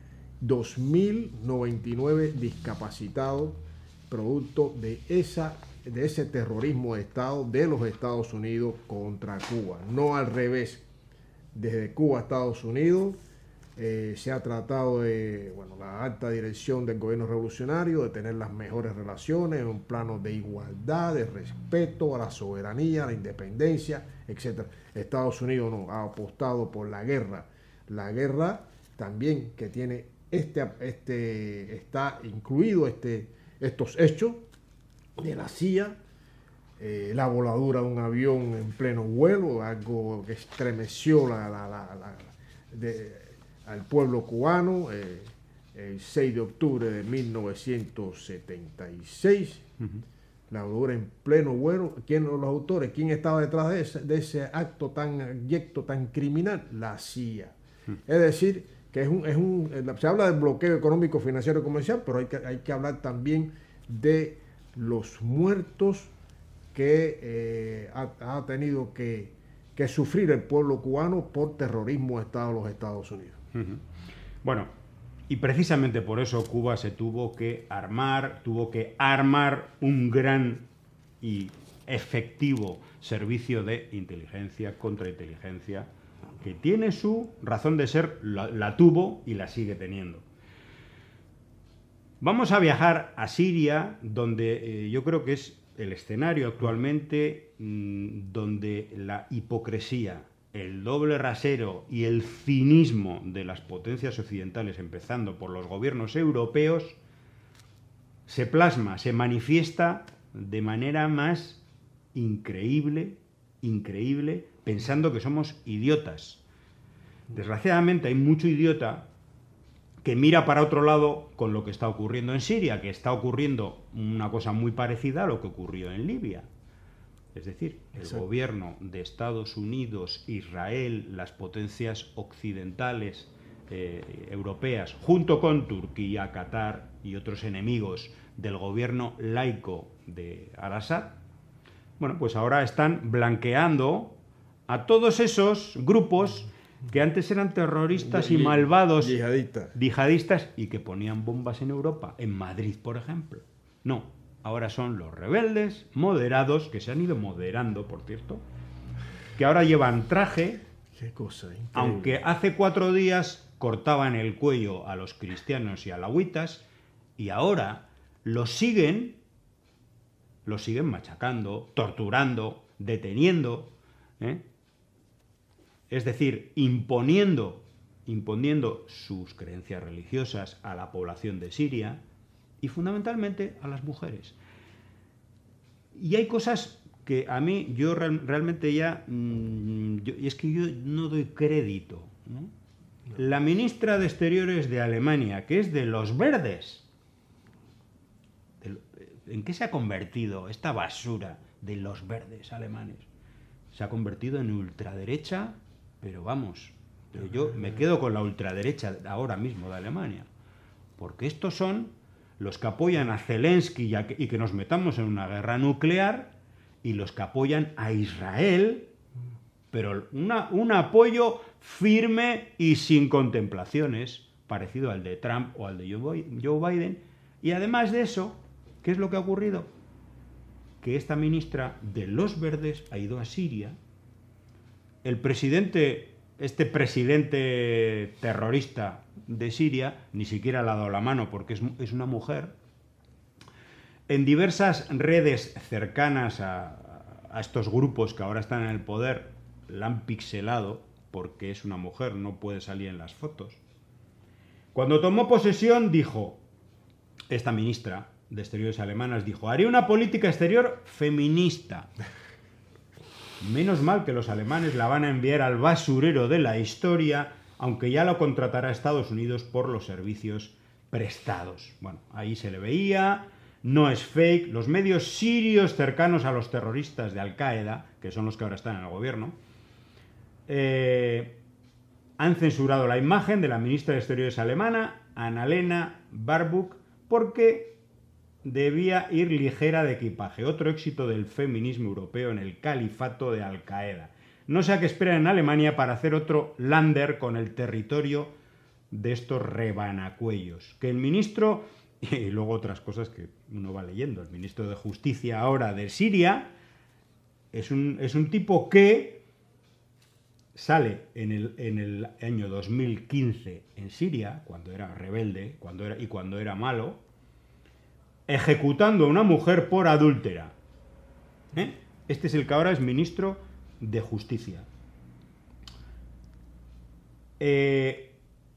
dos mil noventa y nueve discapacitados producto de, esa, de ese terrorismo de Estado de los Estados Unidos contra Cuba. No al revés. Desde Cuba a Estados Unidos eh, se ha tratado de, bueno, la alta dirección del gobierno revolucionario de tener las mejores relaciones en un plano de igualdad, de respeto a la soberanía, a la independencia, etcétera. Estados Unidos no, ha apostado por la guerra. La guerra también que tiene Este, este, está incluido este, estos hechos de la C I A, eh, la voladura de un avión en pleno vuelo, algo que estremeció la, la, la, la, de, al pueblo cubano, eh, el seis de octubre de mil novecientos setenta y seis, uh-huh. la voladura en pleno vuelo. ¿Quién los autores? ¿Quién estaba detrás de ese, de ese acto tan abyecto, tan criminal? La C I A. Uh-huh. Es decir, que es un, es un, se habla del bloqueo económico, financiero y comercial, pero hay que, hay que hablar también de los muertos que eh, ha, ha tenido que, que sufrir el pueblo cubano por terrorismo de Estado de los Estados Unidos.
Uh-huh. Bueno, y precisamente por eso Cuba se tuvo que armar, tuvo que armar un gran y efectivo servicio de inteligencia, contrainteligencia, que tiene su razón de ser, la, la tuvo y la sigue teniendo. Vamos a viajar a Siria, donde eh, yo creo que es el escenario actualmente mmm, donde la hipocresía, el doble rasero y el cinismo de las potencias occidentales, empezando por los gobiernos europeos, se plasma, se manifiesta de manera más increíble, increíble, pensando que somos idiotas. Desgraciadamente hay mucho idiota que mira para otro lado con lo que está ocurriendo en Siria, que está ocurriendo una cosa muy parecida a lo que ocurrió en Libia. Es decir, el Exacto. gobierno de Estados Unidos, Israel, las potencias occidentales eh, europeas, junto con Turquía, Qatar y otros enemigos del gobierno laico de al-Assad, bueno, pues ahora están blanqueando a todos esos grupos que antes eran terroristas y, y malvados,
yihadistas.
yihadistas, y que ponían bombas en Europa, en Madrid, por ejemplo. No, ahora son los rebeldes moderados, que se han ido moderando, por cierto, que ahora llevan traje.
Qué cosa increíble.
Aunque hace cuatro días cortaban el cuello a los cristianos y alawitas, y ahora los siguen, los siguen machacando, torturando, deteniendo, ¿eh? Es decir, imponiendo, imponiendo sus creencias religiosas a la población de Siria y fundamentalmente a las mujeres. Y hay cosas que a mí, yo real, realmente ya, mmm, yo, y es que yo no doy crédito, ¿no? No. La ministra de Exteriores de Alemania, que es de los verdes, de, ¿en qué se ha convertido esta basura de los verdes alemanes? Se ha convertido en ultraderecha. Pero vamos, pero yo me quedo con la ultraderecha ahora mismo de Alemania, porque estos son los que apoyan a Zelensky y, a que, y que nos metamos en una guerra nuclear, y los que apoyan a Israel, pero una, un apoyo firme y sin contemplaciones, parecido al de Trump o al de Joe Biden, Y además de eso, ¿qué es lo que ha ocurrido? Que esta ministra de los Verdes ha ido a Siria. El presidente, este presidente terrorista de Siria, ni siquiera le ha dado la mano porque es, es una mujer. En diversas redes cercanas a, a estos grupos que ahora están en el poder, la han pixelado porque es una mujer, no puede salir en las fotos. Cuando tomó posesión dijo, esta ministra de Exteriores alemanas dijo, haré una política exterior feminista. Menos mal que los alemanes la van a enviar al basurero de la historia, aunque ya lo contratará Estados Unidos por los servicios prestados. Bueno, ahí se le veía, no es fake. Los medios sirios cercanos a los terroristas de Al-Qaeda, que son los que ahora están en el gobierno, eh, han censurado la imagen de la ministra de Exteriores alemana, Annalena Baerbock, porque debía ir ligera de equipaje. Otro éxito del feminismo europeo en el califato de Al-Qaeda. No sé a qué esperan en Alemania para hacer otro Länder con el territorio de estos rebanacuellos. Que el ministro, y luego otras cosas que uno va leyendo, el ministro de Justicia ahora de Siria, es un, es un tipo que sale en el, en el año dos mil quince en Siria, cuando era rebelde cuando era, y cuando era malo, ejecutando a una mujer por adúltera. ¿Eh? Este es el que ahora es ministro de Justicia. Eh,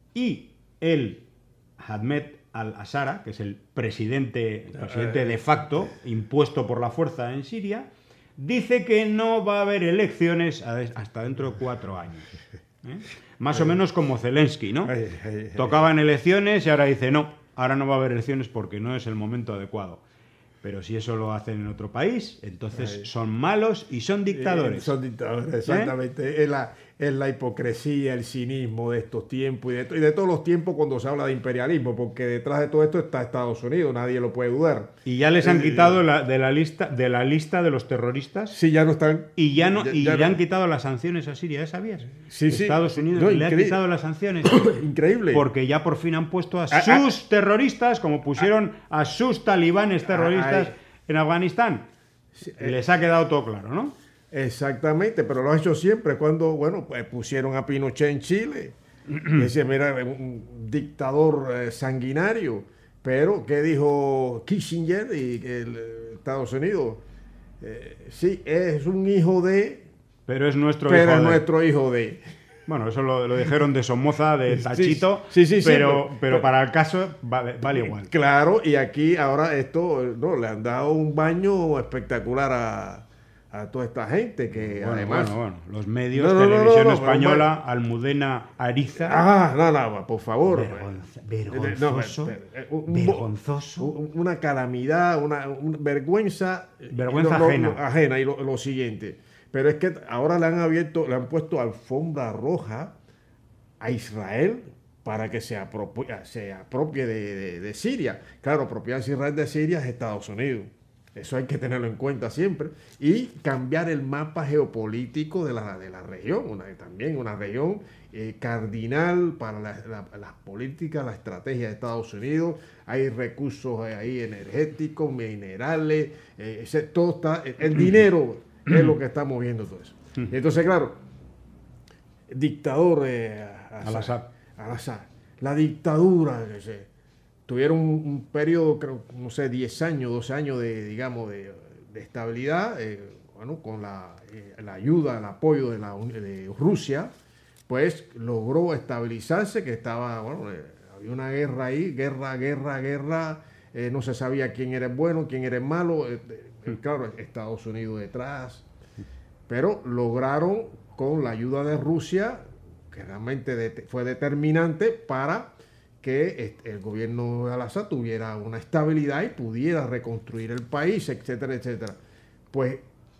y el Ahmed al-Assara, que es el presidente, el presidente de facto, impuesto por la fuerza en Siria, dice que no va a haber elecciones hasta dentro de cuatro años. ¿Eh? Más o menos como Zelensky, ¿no? Tocaban elecciones y ahora dice no. Ahora no va a haber elecciones porque no es el momento adecuado. Pero si eso lo hacen en otro país, entonces Ay. son malos y son dictadores.
Eh, son dictadores, exactamente. ¿Eh? Es, la, es la hipocresía, el cinismo de estos tiempos y de, y de todos los tiempos cuando se habla de imperialismo, porque detrás de todo esto está Estados Unidos, nadie lo puede dudar.
Y ya les han eh, quitado la, de, la lista, de la lista de los terroristas.
Sí, ya no están.
Y ya no
ya,
y
ya
le
no.
han quitado las sanciones a Siria, ¿eh? ¿Sabías?
Sí, sí.
Estados Unidos
no,
le ha quitado las sanciones.
Increíble.
Porque ya por fin han puesto a
ah,
sus
ah,
terroristas, como pusieron ah, a sus talibanes terroristas.
Ah,
en Afganistán. Sí, eh, les ha quedado todo claro, ¿no?
Exactamente, pero lo ha hecho siempre. Cuando, bueno, pues pusieron a Pinochet en Chile. Ese era un dictador eh, sanguinario. Pero, ¿qué dijo Kissinger y el, Estados Unidos? Eh, sí, es un hijo de...
Pero es nuestro
pero
hijo
es
de...
nuestro hijo de...
Bueno, eso lo, lo dijeron de Somoza, de Tachito,
sí, sí, sí,
pero,
sí,
pero para el caso vale, vale igual.
Claro, y aquí ahora esto, no, le han dado un baño espectacular a, a toda esta gente que
bueno,
además...
Bueno, bueno, los medios,
no, no,
Televisión
no, no,
Española,
no,
Almudena Ariza...
Ah, no, no, por favor.
Vergonza, vergonzoso,
no, un,
vergonzoso.
Una calamidad, una, una vergüenza...
Vergüenza
lo,
ajena.
Lo, ajena, y lo, lo siguiente... Pero es que ahora le han abierto, le han puesto alfombra roja a Israel para que se apropie, se apropie de, de, de Siria. Claro, apropiarse Israel de Siria es Estados Unidos. Eso hay que tenerlo en cuenta siempre. Y cambiar el mapa geopolítico de la, de la región. Una, también una región eh, cardinal para las la, la políticas, la estrategia de Estados Unidos. Hay recursos ahí energéticos, minerales, eh, ese, todo está, el, el dinero es lo que está moviendo todo eso. Y entonces, claro, dictador eh,
Al-Assad.
Al-Assad, la dictadura, que se, tuvieron un, un periodo, creo, no sé, diez años, doce años de, digamos, de, de estabilidad, eh, bueno, con la, eh, la ayuda, el apoyo de, la, de Rusia, pues logró estabilizarse, que estaba, bueno, eh, había una guerra ahí, guerra, guerra, guerra, eh, no se sabía quién era el bueno, quién era el malo, eh, eh, claro, Estados Unidos detrás, pero lograron con la ayuda de Rusia, que realmente de, fue determinante para que el gobierno de Al-Assad tuviera una estabilidad y pudiera reconstruir el país, etcétera, etcétera. Pues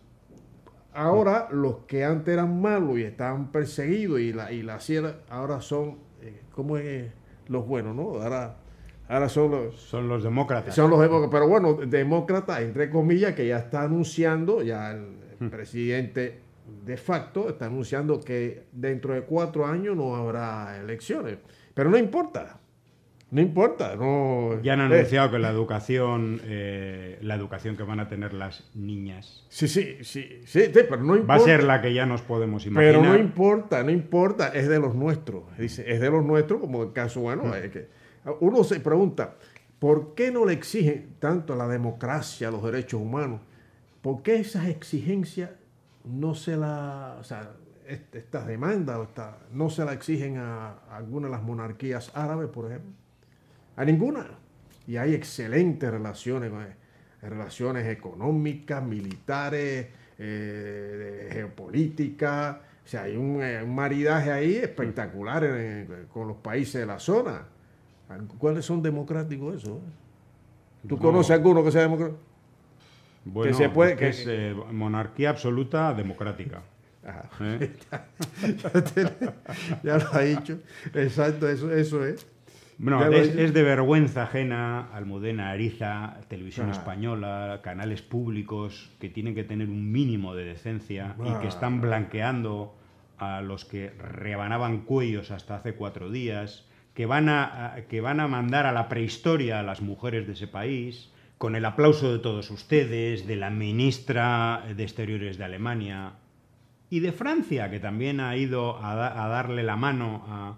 ahora los que antes eran malos y estaban perseguidos y la y la hacían, ahora son, eh, ¿cómo es? Los buenos, ¿no? Ahora, ahora son los...
Son los demócratas.
Son los demócratas, pero bueno, demócratas, entre comillas, que ya está anunciando, ya el, el presidente de facto está anunciando que dentro de cuatro años no habrá elecciones. Pero no importa. No importa, no...
Ya han
eh,
anunciado que la educación, eh, la educación que van a tener las niñas
Sí, sí, sí, sí, sí, pero no importa.
va a ser la que ya nos podemos imaginar.
Pero no importa, no importa, es de los nuestros. Dice, es de los nuestros, como el caso, bueno, es que uno se pregunta, ¿por qué no le exigen tanto a la democracia, a los derechos humanos? ¿Por qué esas exigencias no se la, o sea, est- estas demandas esta- no se la exigen a, a alguna de las monarquías árabes, por ejemplo? A ninguna. Y hay excelentes relaciones, eh, relaciones económicas, militares, eh, de geopolítica. O sea, hay un, eh, un maridaje ahí espectacular en- en- con los países de la zona. ¿Cuáles son democráticos eso? ¿Tú
No.
conoces alguno que sea democrático?
Bueno,
que se puede-
es, que
que-
es eh, monarquía absoluta democrática.
Ajá.
¿Eh?
ya, te- ya lo ha dicho. Exacto, eso, eso es.
Bueno,
Ya lo
es,
dice.
es de vergüenza ajena Almudena, Ariza, Televisión
Ah.
Española, canales públicos que tienen que tener un mínimo de decencia y que
Ah.
están blanqueando a los que rebanaban cuellos hasta hace cuatro días, que van a, a- que van a mandar a la prehistoria a las mujeres de ese país, con el aplauso de todos ustedes, de la ministra de Exteriores de Alemania y de Francia, que también ha ido a, da- a darle la mano a,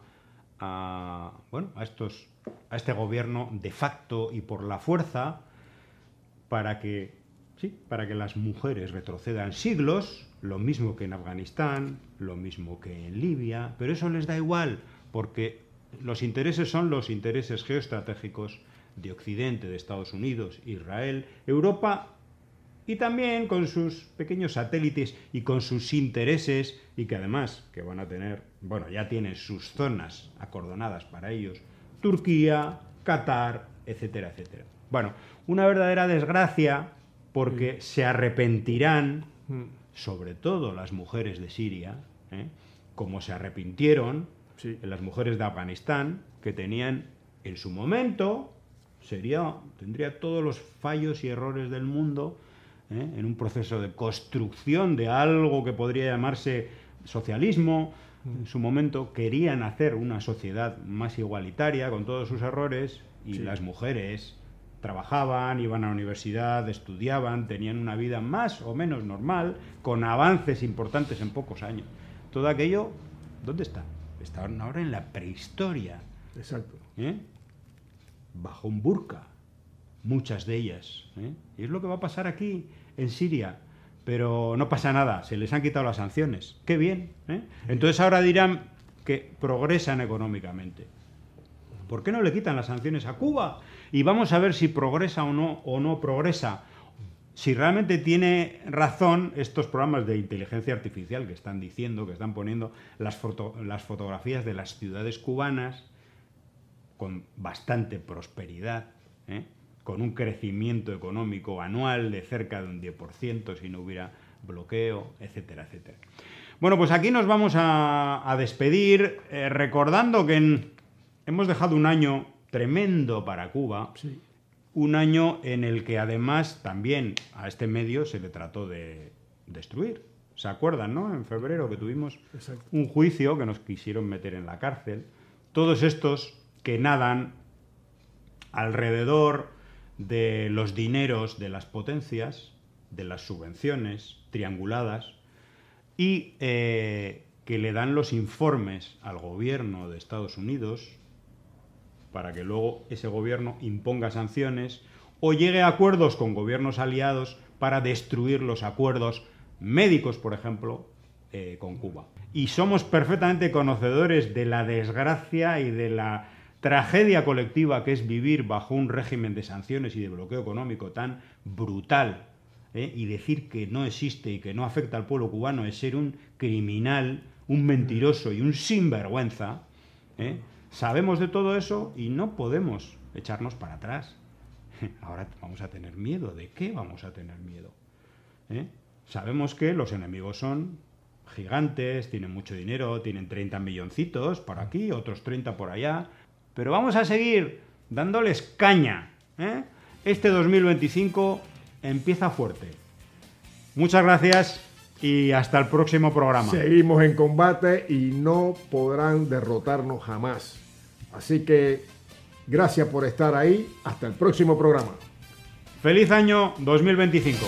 a, bueno, a, estos, a este gobierno de facto y por la fuerza para que, sí, para que las mujeres retrocedan siglos, lo mismo que en Afganistán, lo mismo que en Libia, pero eso les da igual, porque los intereses son los intereses geoestratégicos de Occidente, de Estados Unidos, Israel, Europa y también con sus pequeños satélites y con sus intereses y que además que van a tener, bueno, ya tienen sus zonas acordonadas para ellos, Turquía, Qatar, etcétera, etcétera. Bueno, una verdadera desgracia porque se arrepentirán, sobre todo las mujeres de Siria, ¿eh? como se arrepintieron
Sí.
las mujeres de Afganistán, que tenían en su momento, sería, tendría todos los fallos y errores del mundo, ¿eh? en un proceso de construcción de algo que podría llamarse socialismo. En su momento querían hacer una sociedad más igualitaria con todos sus errores y
Sí.
las mujeres trabajaban, iban a la universidad, estudiaban, tenían una vida más o menos normal, con avances importantes en pocos años. Todo aquello, ¿dónde está? Estaban ahora en la prehistoria,
Exacto.
¿eh? bajo un burka, muchas de ellas. ¿eh? Y es lo que va a pasar aquí, en Siria. Pero no pasa nada, se les han quitado las sanciones. ¡Qué bien! ¿eh? Entonces ahora dirán que progresan económicamente. ¿Por qué no le quitan las sanciones a Cuba? Y vamos a ver si progresa o no, o no progresa. Si realmente tiene razón estos programas de inteligencia artificial que están diciendo, que están poniendo las, foto, las fotografías de las ciudades cubanas con bastante prosperidad, ¿eh? con un crecimiento económico anual de cerca de un diez por ciento si no hubiera bloqueo, etcétera, etcétera. Bueno, pues aquí nos vamos a, a despedir eh, recordando que en, hemos dejado un año tremendo para Cuba,
Sí.
un año en el que además también a este medio se le trató de destruir. ¿Se acuerdan, no? En febrero que tuvimos
Exacto.
un juicio que nos quisieron meter en la cárcel. Todos estos que nadan alrededor de los dineros de las potencias, de las subvenciones trianguladas y eh, que le dan los informes al gobierno de Estados Unidos para que luego ese gobierno imponga sanciones o llegue a acuerdos con gobiernos aliados para destruir los acuerdos médicos, por ejemplo, eh, con Cuba. Y somos perfectamente conocedores de la desgracia y de la tragedia colectiva que es vivir bajo un régimen de sanciones y de bloqueo económico tan brutal, ¿eh? y decir que no existe y que no afecta al pueblo cubano es ser un criminal, un mentiroso y un sinvergüenza. ¿eh? Sabemos de todo eso y no podemos echarnos para atrás. Ahora vamos a tener miedo. ¿De qué vamos a tener miedo? ¿Eh? Sabemos que los enemigos son gigantes, tienen mucho dinero, tienen treinta milloncitos por aquí, otros treinta por allá, pero vamos a seguir dándoles caña. ¿eh? Este dos mil veinticinco empieza fuerte. Muchas gracias y hasta el próximo programa.
Seguimos en combate y no podrán derrotarnos jamás. Así que Gracias por estar ahí. Hasta el próximo programa.
Feliz año dos mil veinticinco.